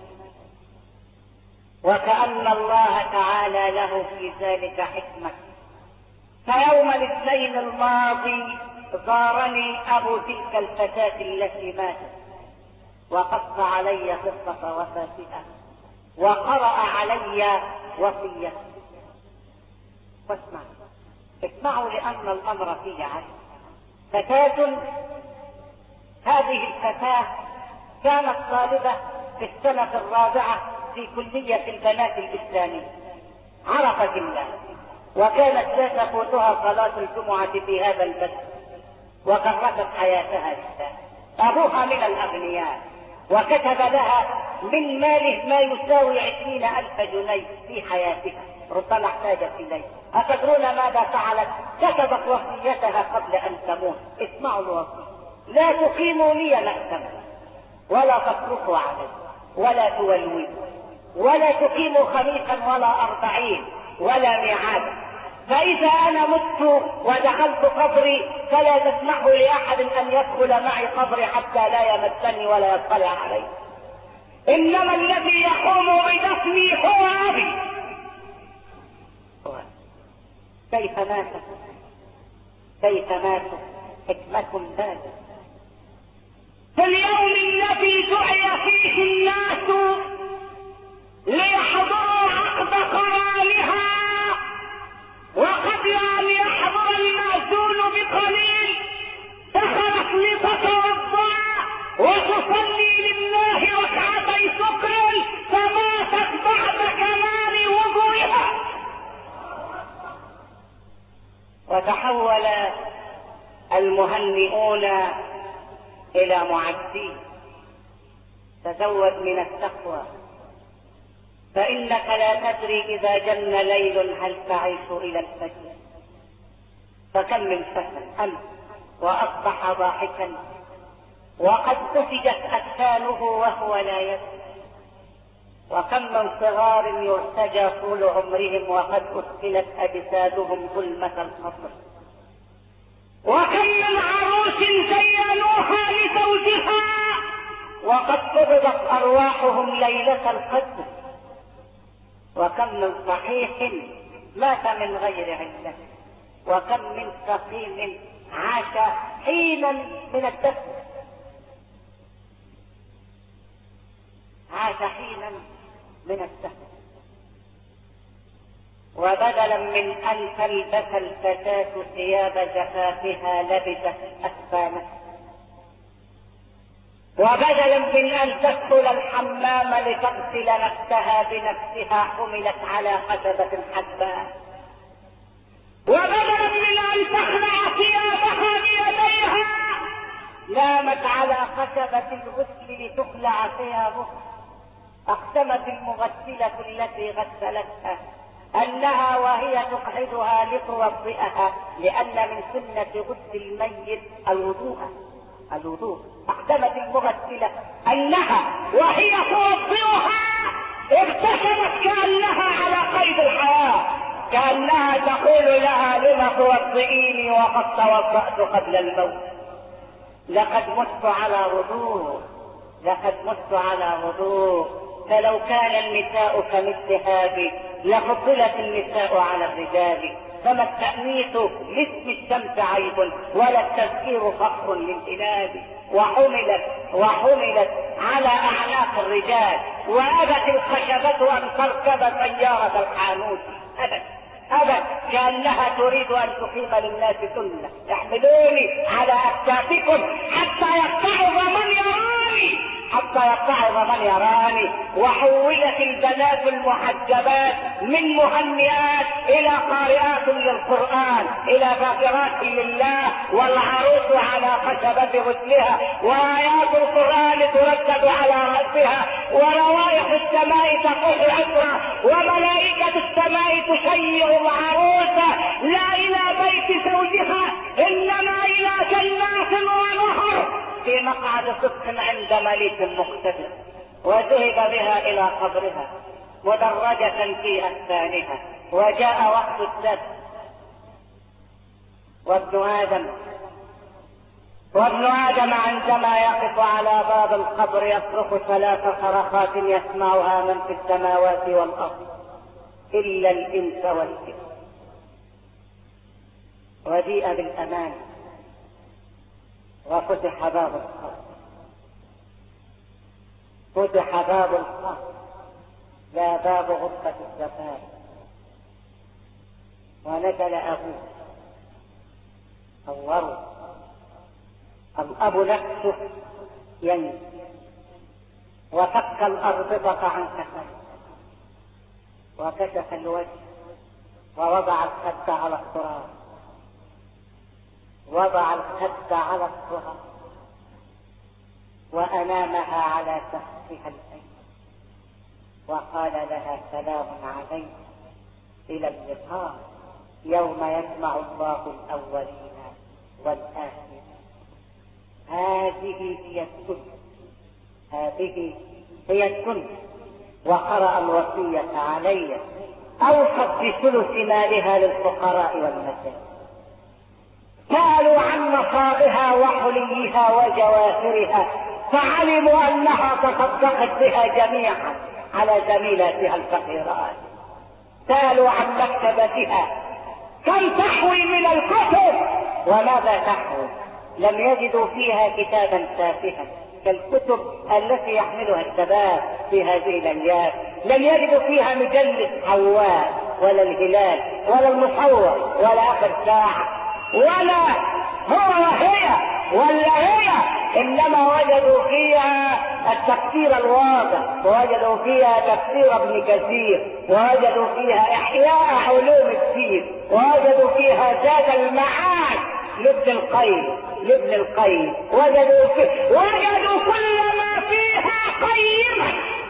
وكأن الله تعالى له في ذلك حكمة. فيوم الاثنين الماضي زارني أبو تلك الفتاة التي ماتت وقص علي قصة وفاتها وقرأ علي وصية. واسمع اسمعوا لأن الأمر فيه عجب. فتاة، هذه الفتاة كانت طالبة في السنة الرابعة في كلية البنات الإسلامية، عرفت الله، وكانت لا تفوتها صلاة الجمعة في هذا البلد، وكرست حياتها لله. أبوها من الأغنياء، وكتب لها من ماله ما يساوي عشرين ألف جنيه في حياتها، ربما احتاجت إليه. أتدرون ماذا فعلت؟ كتبت وصيتها قبل أن تموت. اسمعوا الوصية: لا تقيموا لي مأتما، ولا تصرفوا علي، ولا تولوا، ولا تقيموا خميسا ولا أربعين ولا ميعاد. فإذا أنا مت ودخلت قبري فلا تسمحوا لأحد أن يدخل معي قبري حتى لا يمسني ولا يطلع علي. إنما الذي يقوم بدفني هو أبي. كيف ماتوا كيف ماتوا حكمة بالغة.
في اليوم الذي دعي فيه الناس ليحضروا عقد قرانها، وقبل ان يحضر المأذون بقليل دخلت لتتوضا وتصلي لله ركعتي شكر، فماتت بعد كمال وضوئها.
وتحول المهنئون الى معزين. تزود من التقوى، فانك لا تدري اذا جن ليل هل تعيش الى الفجر. فكم من فتى امس واصبح ضاحكا وقد نسجت اكفانه وهو لا يدري، وكم من صغار يرتجى طول عمرهم وقد اسكنت اجسادهم ظلمة القبر،
وكم من عروس زينوها لزوجها
وقد قبضت ارواحهم ليلة القدر، وكم من صحيح مات من غير علة، وكم من سقيم عاش حينا من الدفن عاش حينا من الدفن. وبدلا من ان تلبس الفتاة ثياب زفافها لبست اكفانها، وبدلا من ان تدخل الحمام لتغسل نفسها بنفسها حملت على خشبة حباء،
وبدلا من ان تخلع ثيابها بيديها
نامت على خشبة الغسل لتخلع ثيابها. اقسمت المغسلة التي غسلتها انها وهي تقعدها لتوضئها، لان من سنة غسل الميت الوضوء الوضوء اقسمت المغسلة انها وهي توضئها ابتسمت كانها على قيد الحياة، كانها تقول لها لم توضئيني وقد توضأت قبل الموت. لقد مت على وضوء لقد مت على وضوء فلو كان النساء كمثل هذه لفضلت النساء على الرجال. فما التأنيث لاسم الشمس عيب ولا التذكير فخر للإله. وحملت وحملت على أعناق الرجال، وأبت الخشبة أن تركب سيارة الحانوت. أبت أبت كأنها تريد أن تقيم للناس سنة. احملوني على أكتافكم حتى يتعظ من يراني حتى يتعظ من يراني. وحولت البنات المحجبات من مهنئات الى قارئات للقرآن، الى ذاكرات لله، والعروس على خشبة غسلها، وآيات القرآن تردد على رأسها، وروائح السماء تقول عطرا، وملائكة السماء تشيع العروس لا الى بيت زوجها انما الى جنات ونهر في مقعد صدق عند مليك مقتدر. وذهب بها الى قبرها مدرجة في اكفانها. وجاء وقت السد، وابن ادم وابن ادم عندما يقف على باب القبر يصرخ ثلاث صرخات يسمعها من في السماوات والارض الا الانس والجن. وجيء بالامان وفتح باب القبر فتح باب القبر لا باب غرفة الزفاف. ونزل أبوه صوروا الأب نفسه ينزل وفك الأربطة عن كفنه وكشف الوجه ووضع الخد على التراب وضع الخد على التراب وأنامها على سقفها الأيمن وقال لها سلام عليك إلى اللقاء يوم يجمع الله الأولين والآخرين. هذه هي السنة هذه هي السنة. وقرأ الوصية علي أوصت بثلث مالها للفقراء والمساكين. سألوا عن نصابها وحليها وجواهرها فعلموا أنها تصدقت بها جميعا على زميلاتها الفقيرات. سألوا عن مكتبتها كم تحوي من الكتب، وماذا تحوي؟ لم يجدوا فيها كتابا تافها كالكتب التي يحملها الشباب في هذه الايام. لم يجدوا فيها مجلة حواء ولا الهلال ولا المصور ولا اخر ساعة ولا هو وهي ولا هي، انما وجدوا فيها التفسير الواضح، ووجدوا فيها تفسير ابن كثير، ووجدوا فيها احياء علوم الدين، ووجدوا فيها زاد المعاد لابن القيم لابن القيم وجدوا فيه وجدوا كل ما فيها قيمة.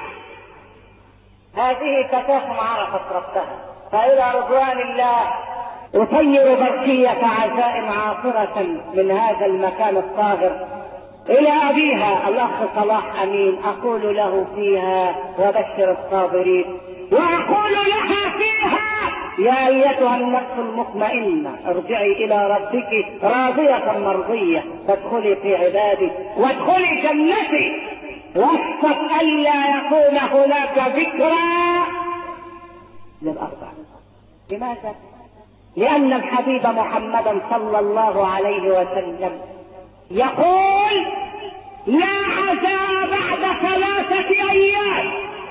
هذه فتاة عرفت ربها، فإلى رضوان الله أطير بركية عزائم عاصرة من هذا المكان الطاهر إلى أبيها الأخ صلاح أمين، أقول له فيها وبشر الصابرين، وأقول لها فيها يا أيتها النفس المطمئنة ارجعي إلى ربك راضية مرضية فادخلي في عبادي وادخلي جنتي، واخشف ألا يكون هناك ذكرى للأربع. لماذا؟ لأن الحبيب محمدا صلى الله عليه وسلم يقول لا عزاء بعد ثلاثة أيام،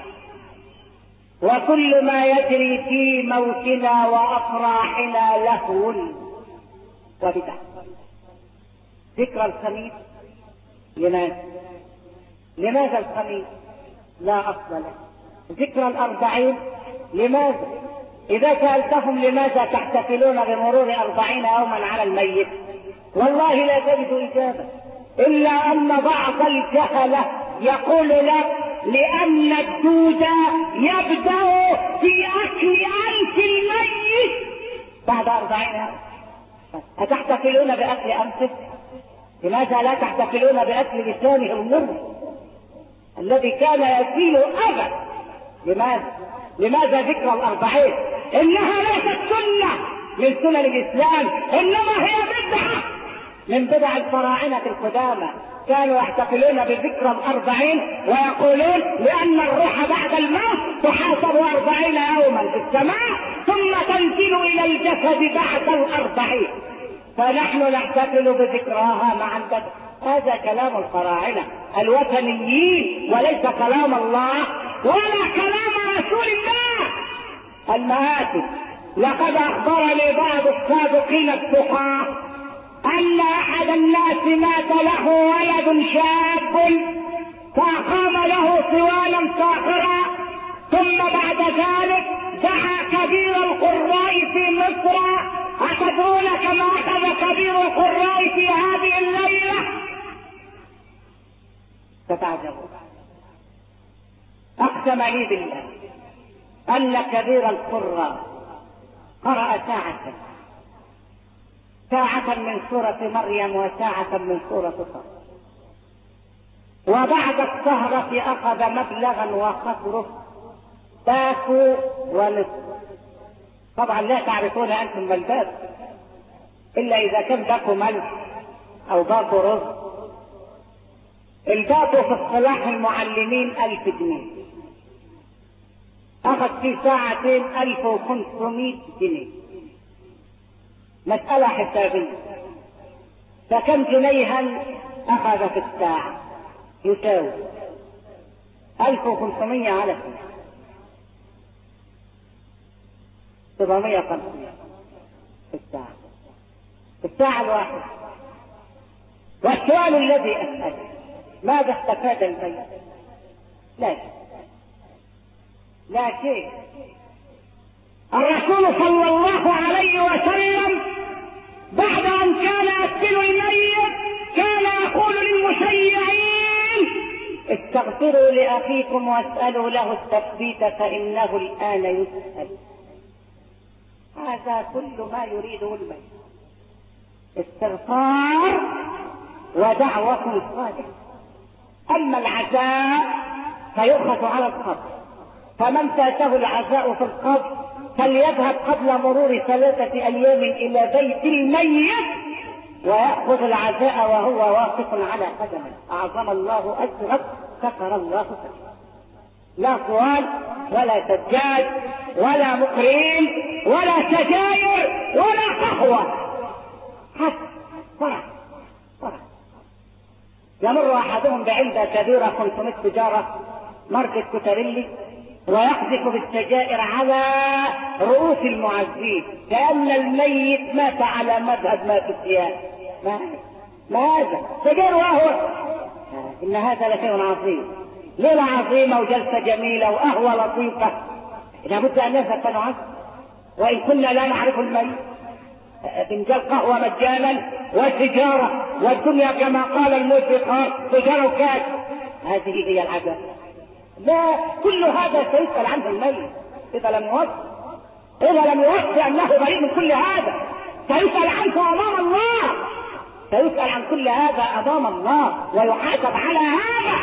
وكل ما يجري في موتنا وأفراحنا لهو وبدع. ذكرى الخميس لماذا؟ لماذا الخميس؟ لا أصل له. ذكرى الأربعين لماذا؟ إذا سألتهم لماذا تحتفلون بمرور أربعين يوما على الميت، والله لا تجد إجابة إلا أن بعض الجهلة يقول لك لأن الدود يبدأ في أكل أنف الميت بعد أربعين يوم. أتحتفلون بأكل أنفه؟ لماذا لا تحتفلون بأكل لسانه المر الذي كان يسيل أبدا؟ لماذا؟ لماذا ذكرى الأربعين؟ إنها ليست سنة من سنن الإسلام، إنما هي بدعة من بدع الفراعنة القدامى. كانوا يحتفلون بذكرى الأربعين ويقولون لأن الروح بعد الموت تحاسب أربعين يوما في السماء ثم تنزل إلى الجسد بعد الأربعين، فنحن نحتفل بذكراها مع البدء. هذا كلام الفراعنة الوثنيين وليس كلام الله ولا كلام رسول الله. المآتي لقد أخبرني بعض الصادقين التقاة أن أحد الناس مات له ولد شاب فأقام له صوالا ساخرا، ثم بعد ذلك دعا كبير القراء في مصر. أتدرون كما أخذ كبير القراء في هذه الليلة؟ تتعجبون. أقسم لي بالله أن كبير القراء قرأ ساعة ساعة من سورة مريم وساعة من سورة صاد، وبعد السهرة أخذ مبلغا وقدره باكو ونصف. طبعا لا تعرفون أنتم ما الباكو إلا إذا كان باكو ملح أو باكو رز. الباكو في اصطلاح المعلمين ألف جنيه، أخذ في ساعتين ألف وخمسمائة جنيه. مسألة حسابية، فكم جنيها أخذ في الساعة؟ يساوي ألف وخمسمائة على سبعمائة وخمسين في الساعة في الساعة الواحدة. والسؤال الذي أسأله ماذا استفاد البيت؟ لا شيء لا شيء. الرسول صلى الله عليه وسلم بعد أن كان يقتل الميت كان يقول للمشيعين استغفروا لأخيكم واسألوا له التثبيت فإنه الآن يسأل. هذا كل ما يريده الميت، استغفار ودعوة صادقة. أما العزاء فيؤخذ على القبر، فمن فاته العزاء في القبر فليذهب قبل مرور ثلاثة أيام إلى بيت الميت ويأخذ العزاء وهو واقف على قدمه. أعظم الله أجرك، كفر الله فجرك. لا صوان ولا سجاد ولا مقرين ولا سجاير ولا قهوة، حتى فرح فرح. يمر احدهم بعلبة كبيرة خمسمائة سيجارة ماركة كوتاريلي ويقذف بالسجائر على رؤوس المعزين كأن الميت مات على مذهب مات الثياب. ما ما هذا سجائر وهو ان هذا لشيء عظيم، ليلة عظيمة وجلسة جميلة وقهوة لطيفة. لابد ان نذهب نعز، وان كنا لا نعرف الميت. فنجان قهوة مجانا وسجارة والدنيا كما قال الموسيقار سجارة وكاس. هذه هي العادة. لا، كل هذا سيسأل عنه الميت إذا لم يوصي، إذا لم يوصي أنه بريء من كل هذا سيسأل عنه أمام الله، سيسأل عن كل هذا أمام الله ويحاسب على هذا.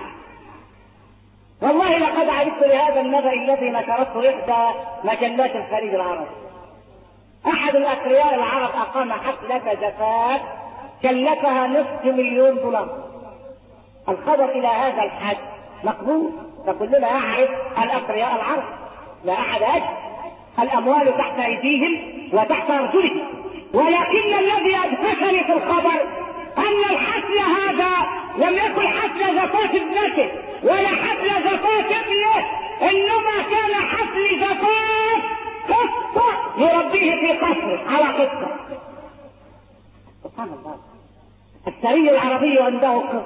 والله لقد عرفت لهذا النبأ الذي نشرته إحدى مجلات الخليج العربي. أحد الأثرياء العرب أقام حفلة زفاف كلفها نصف مليون دولار. الخبر إلى هذا الحد مقبول، فكلنا يعرف الأثرياء العرب، لا أحد أجل، الأموال تحت أيديهم وتحت أرجلهم. ولكن الذي أدهشني في الخبر أن الحفل هذا لم يكن حفل زفاف ابنته ولا حفل زفاف ابنه، إنما كان حفل زفاف قصة يربيه في قصر على قصة. سبحان الله. الثري العربي عنده قصة،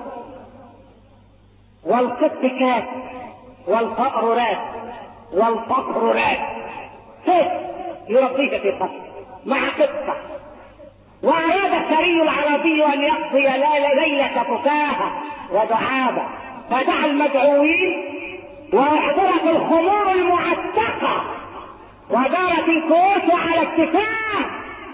والقط كاس والفأر راس والفقر راس، كيف يربيه في قصر مع قصة. وأراد الثري العربي أن يقضي ليلة فكاهة ودعابة، فدعا المدعوين وأحضرت الخمور المعتقة ودارت الكؤوس على الكفاح،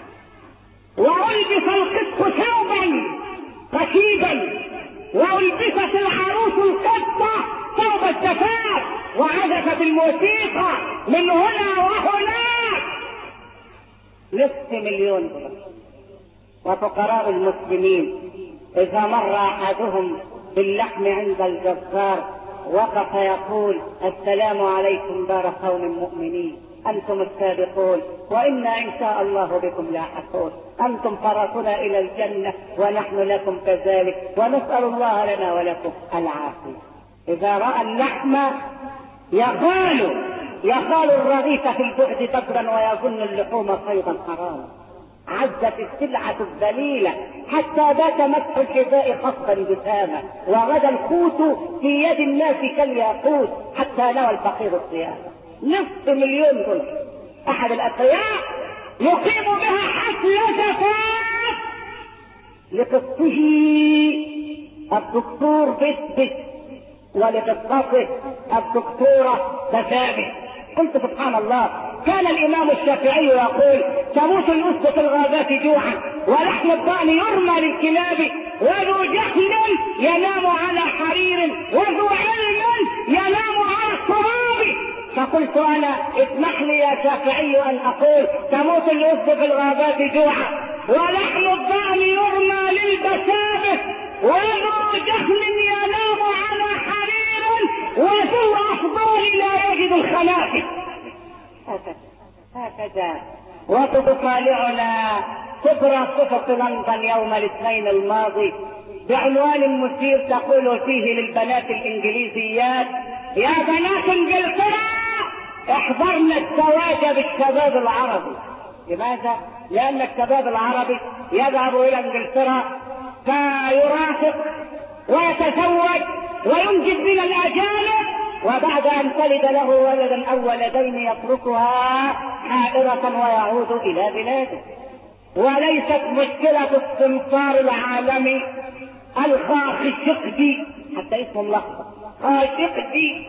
وألبس القط ثوبا رشيدا، وألبست العروس القطة ثوب الزفاف، وعزفت الموسيقى من هنا وهناك. نصف مليون دولار. وفقراء المسلمين إذا مر أحدهم باللحم عند الجزار وقف يقول السلام عليكم دار قوم مؤمنين، أنتم السابقون وإنا إن شاء الله بكم لاحقون، أنتم فرسنا إلى الجنة ونحن لكم كذلك، ونسأل الله لنا ولكم العافية. إذا رأى اللحم يقال يقال الرغيف في البعد بدرا ويظن اللحوم صيدا حراما. عزت السلعة الذليلة حتى بات مسح الحذاء خصبا جساما، وغدا القوت في يد الناس كالياقوت حتى نوى الفقير الصيام. نصف مليون دولار. أحد الأثرياء يقيم بها حفل زفاف لقصته الدكتور بس بس ولقصته الدكتورة تسامي. قلت سبحان الله، كان الإمام الشافعي يقول تموت الأسد في الغابات جوعا ولحم الضأن يرمى للكلاب، وذو جهل ينام على حرير وذو علم ينام على التراب. فقلت أنا اسمح لي يا شافعي أن أقول تموت الأسد في الغابات جوعا ولحم الضأن يرمى للبسابة، وذو جهل ينام على حرير وذو أحضار لا يجد الخنافس. هكذا. وتطالعنا كبرى صفة لندن يوم الاثنين الماضي بعنوان مثير تقول فيه للبنات الإنجليزيات يا بنات انجلترا احضرنا الزواج بالشباب العربي. لماذا؟ لأن الشباب العربي يذهب إلى انجلترا فيرافق ويتزوج وينجب من الأجانب، وبعد أن تلد له ولدا أو ولدين يتركها حائرة ويعود إلى بلاده. وليست مشكلة السمسار العالمي الخاشقجي، حتى اسمه ملخبط، خاشقجي.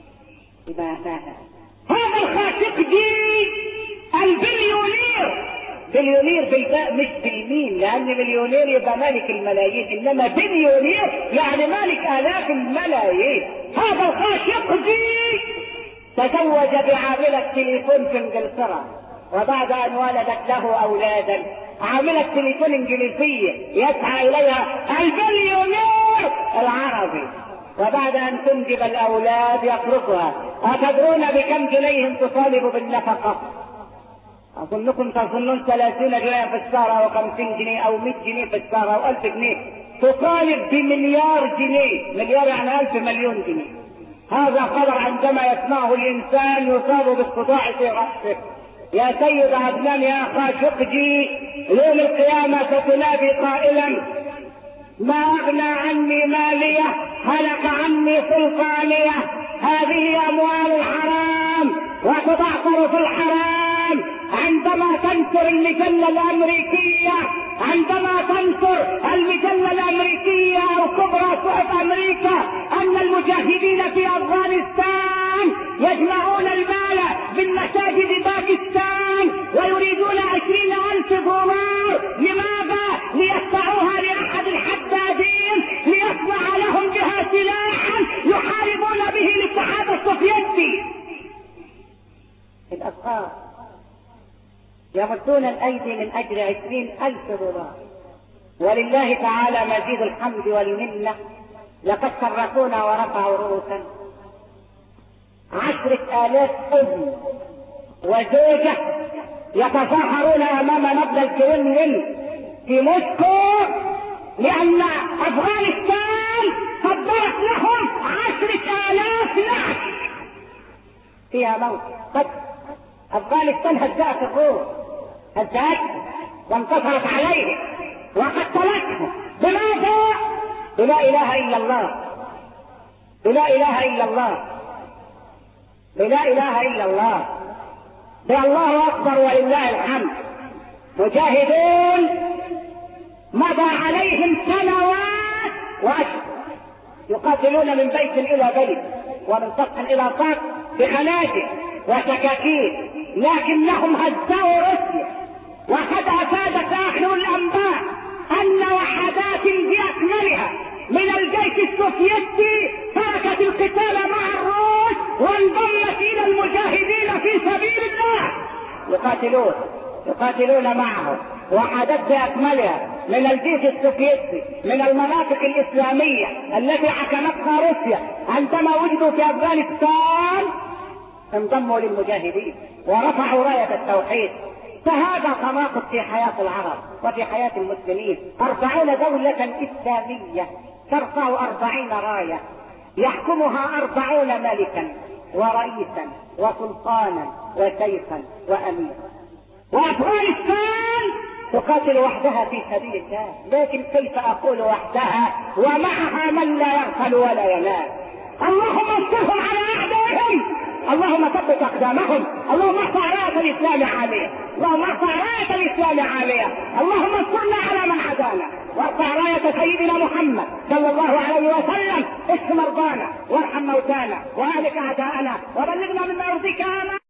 هذا الخاشقجي البليونير، بليونير بالباء مش بالميم، لأن مليونير يبقى مالك الملايين، إنما بليونير يعني مالك آلاف الملايين. هذا الخاشقجي تزوج بعاملة تليفون في انجلترا، وبعد ان ولدت له اولادا عاملة تليفون انجليزية يسعى اليها البليونير العربي، وبعد ان تنجب الاولاد يتركها. اتدرون بكم جنيه تطالب بالنفقه؟ اظنكم تظنون ثلاثين جنيه في الشهر او خمسين جنيه او مئة جنيه في الشهر او ألف جنيه. تطالب بمليار جنيه، مليار يعني ألف مليون جنيه. هذا خبر عندما يسمعه الانسان يصاب بالصداع في رأسه. يا سيد عدنان يا اخا شقجي، يوم القيامة ستنادي قائلا: ما اغنى عني مالية، هلك عني سلطانية، هذه اموال الحرام وتضعفر في الحرام. عندما تنشر المجلة الامريكية عندما تنشر المجلة الامريكية او كبرى صحف امريكا ان المجاهدين في افغانستان يجمعون المال من مساجد باكستان ويريدون عشرين الف دولار، لماذا؟ ليدفعوها لاحد الحدادين ليصنع لهم بها سلاحا يحاربون به الاتحاد السوفيتي. الاشخاص يمدون الايدي من اجل عشرين الف دولار، ولله تعالى مزيد الحمد والمنه. لقد شرفونا ورفعوا رؤوسا. عشرة الاف ابن وزوجة يتظاهرون امام مبنى الكرملين في موسكو لان افغانستان قدرت لهم عشرة الاف نعش فيها موت. قد افغانستان هزأت الروس، هزأت وانتصرت عليه وقتلته. بماذا؟ بلا اله الا الله، بلا اله الا الله، بلا اله الا الله، بالله اكبر ولله الحمد. مجاهدون مضى عليهم سنوات واشهر يقاتلون من بيت الى بيت ومن سطح الى سطح بخناجر وسكاكين، لكنهم هزأوا روسيا. وقد افادت اخر الانباء ان وحدات باكملها من الجيش السوفيتي تركت القتال مع الروس وانضمت الى المجاهدين في سبيل الله. يقاتلون يقاتلون معهم وحدات باكملها من الجيش السوفيتي من المناطق الاسلاميه التي حكمتها روسيا. عندما وجدوا في افغانستان انضموا للمجاهدين ورفعوا راية التوحيد. فهذا تناقض في حياة العرب وفي حياة المسلمين. أربعون دولة إسلامية ترفع أربعين راية يحكمها أربعون ملكا ورئيسا وسلطانا وسيفا وأميرا، وأفغانستان تقاتل وحدها في سبيل الله. لكن كيف أقول وحدها ومعها من لا يغفل ولا ينام؟ اللهم انصرهم على أعدائهم، اللهم ثبت اقدامهم، اللهم ارفع راية الاسلام عالية، اللهم ارفع راية الاسلام عالية، اللهم انصرنا على من عادانا، وارفع راية سيدنا محمد صلى الله عليه وسلم. اشف مرضانا وارحم موتانا واهلك اعداءنا وبلغنا مما يرضيك.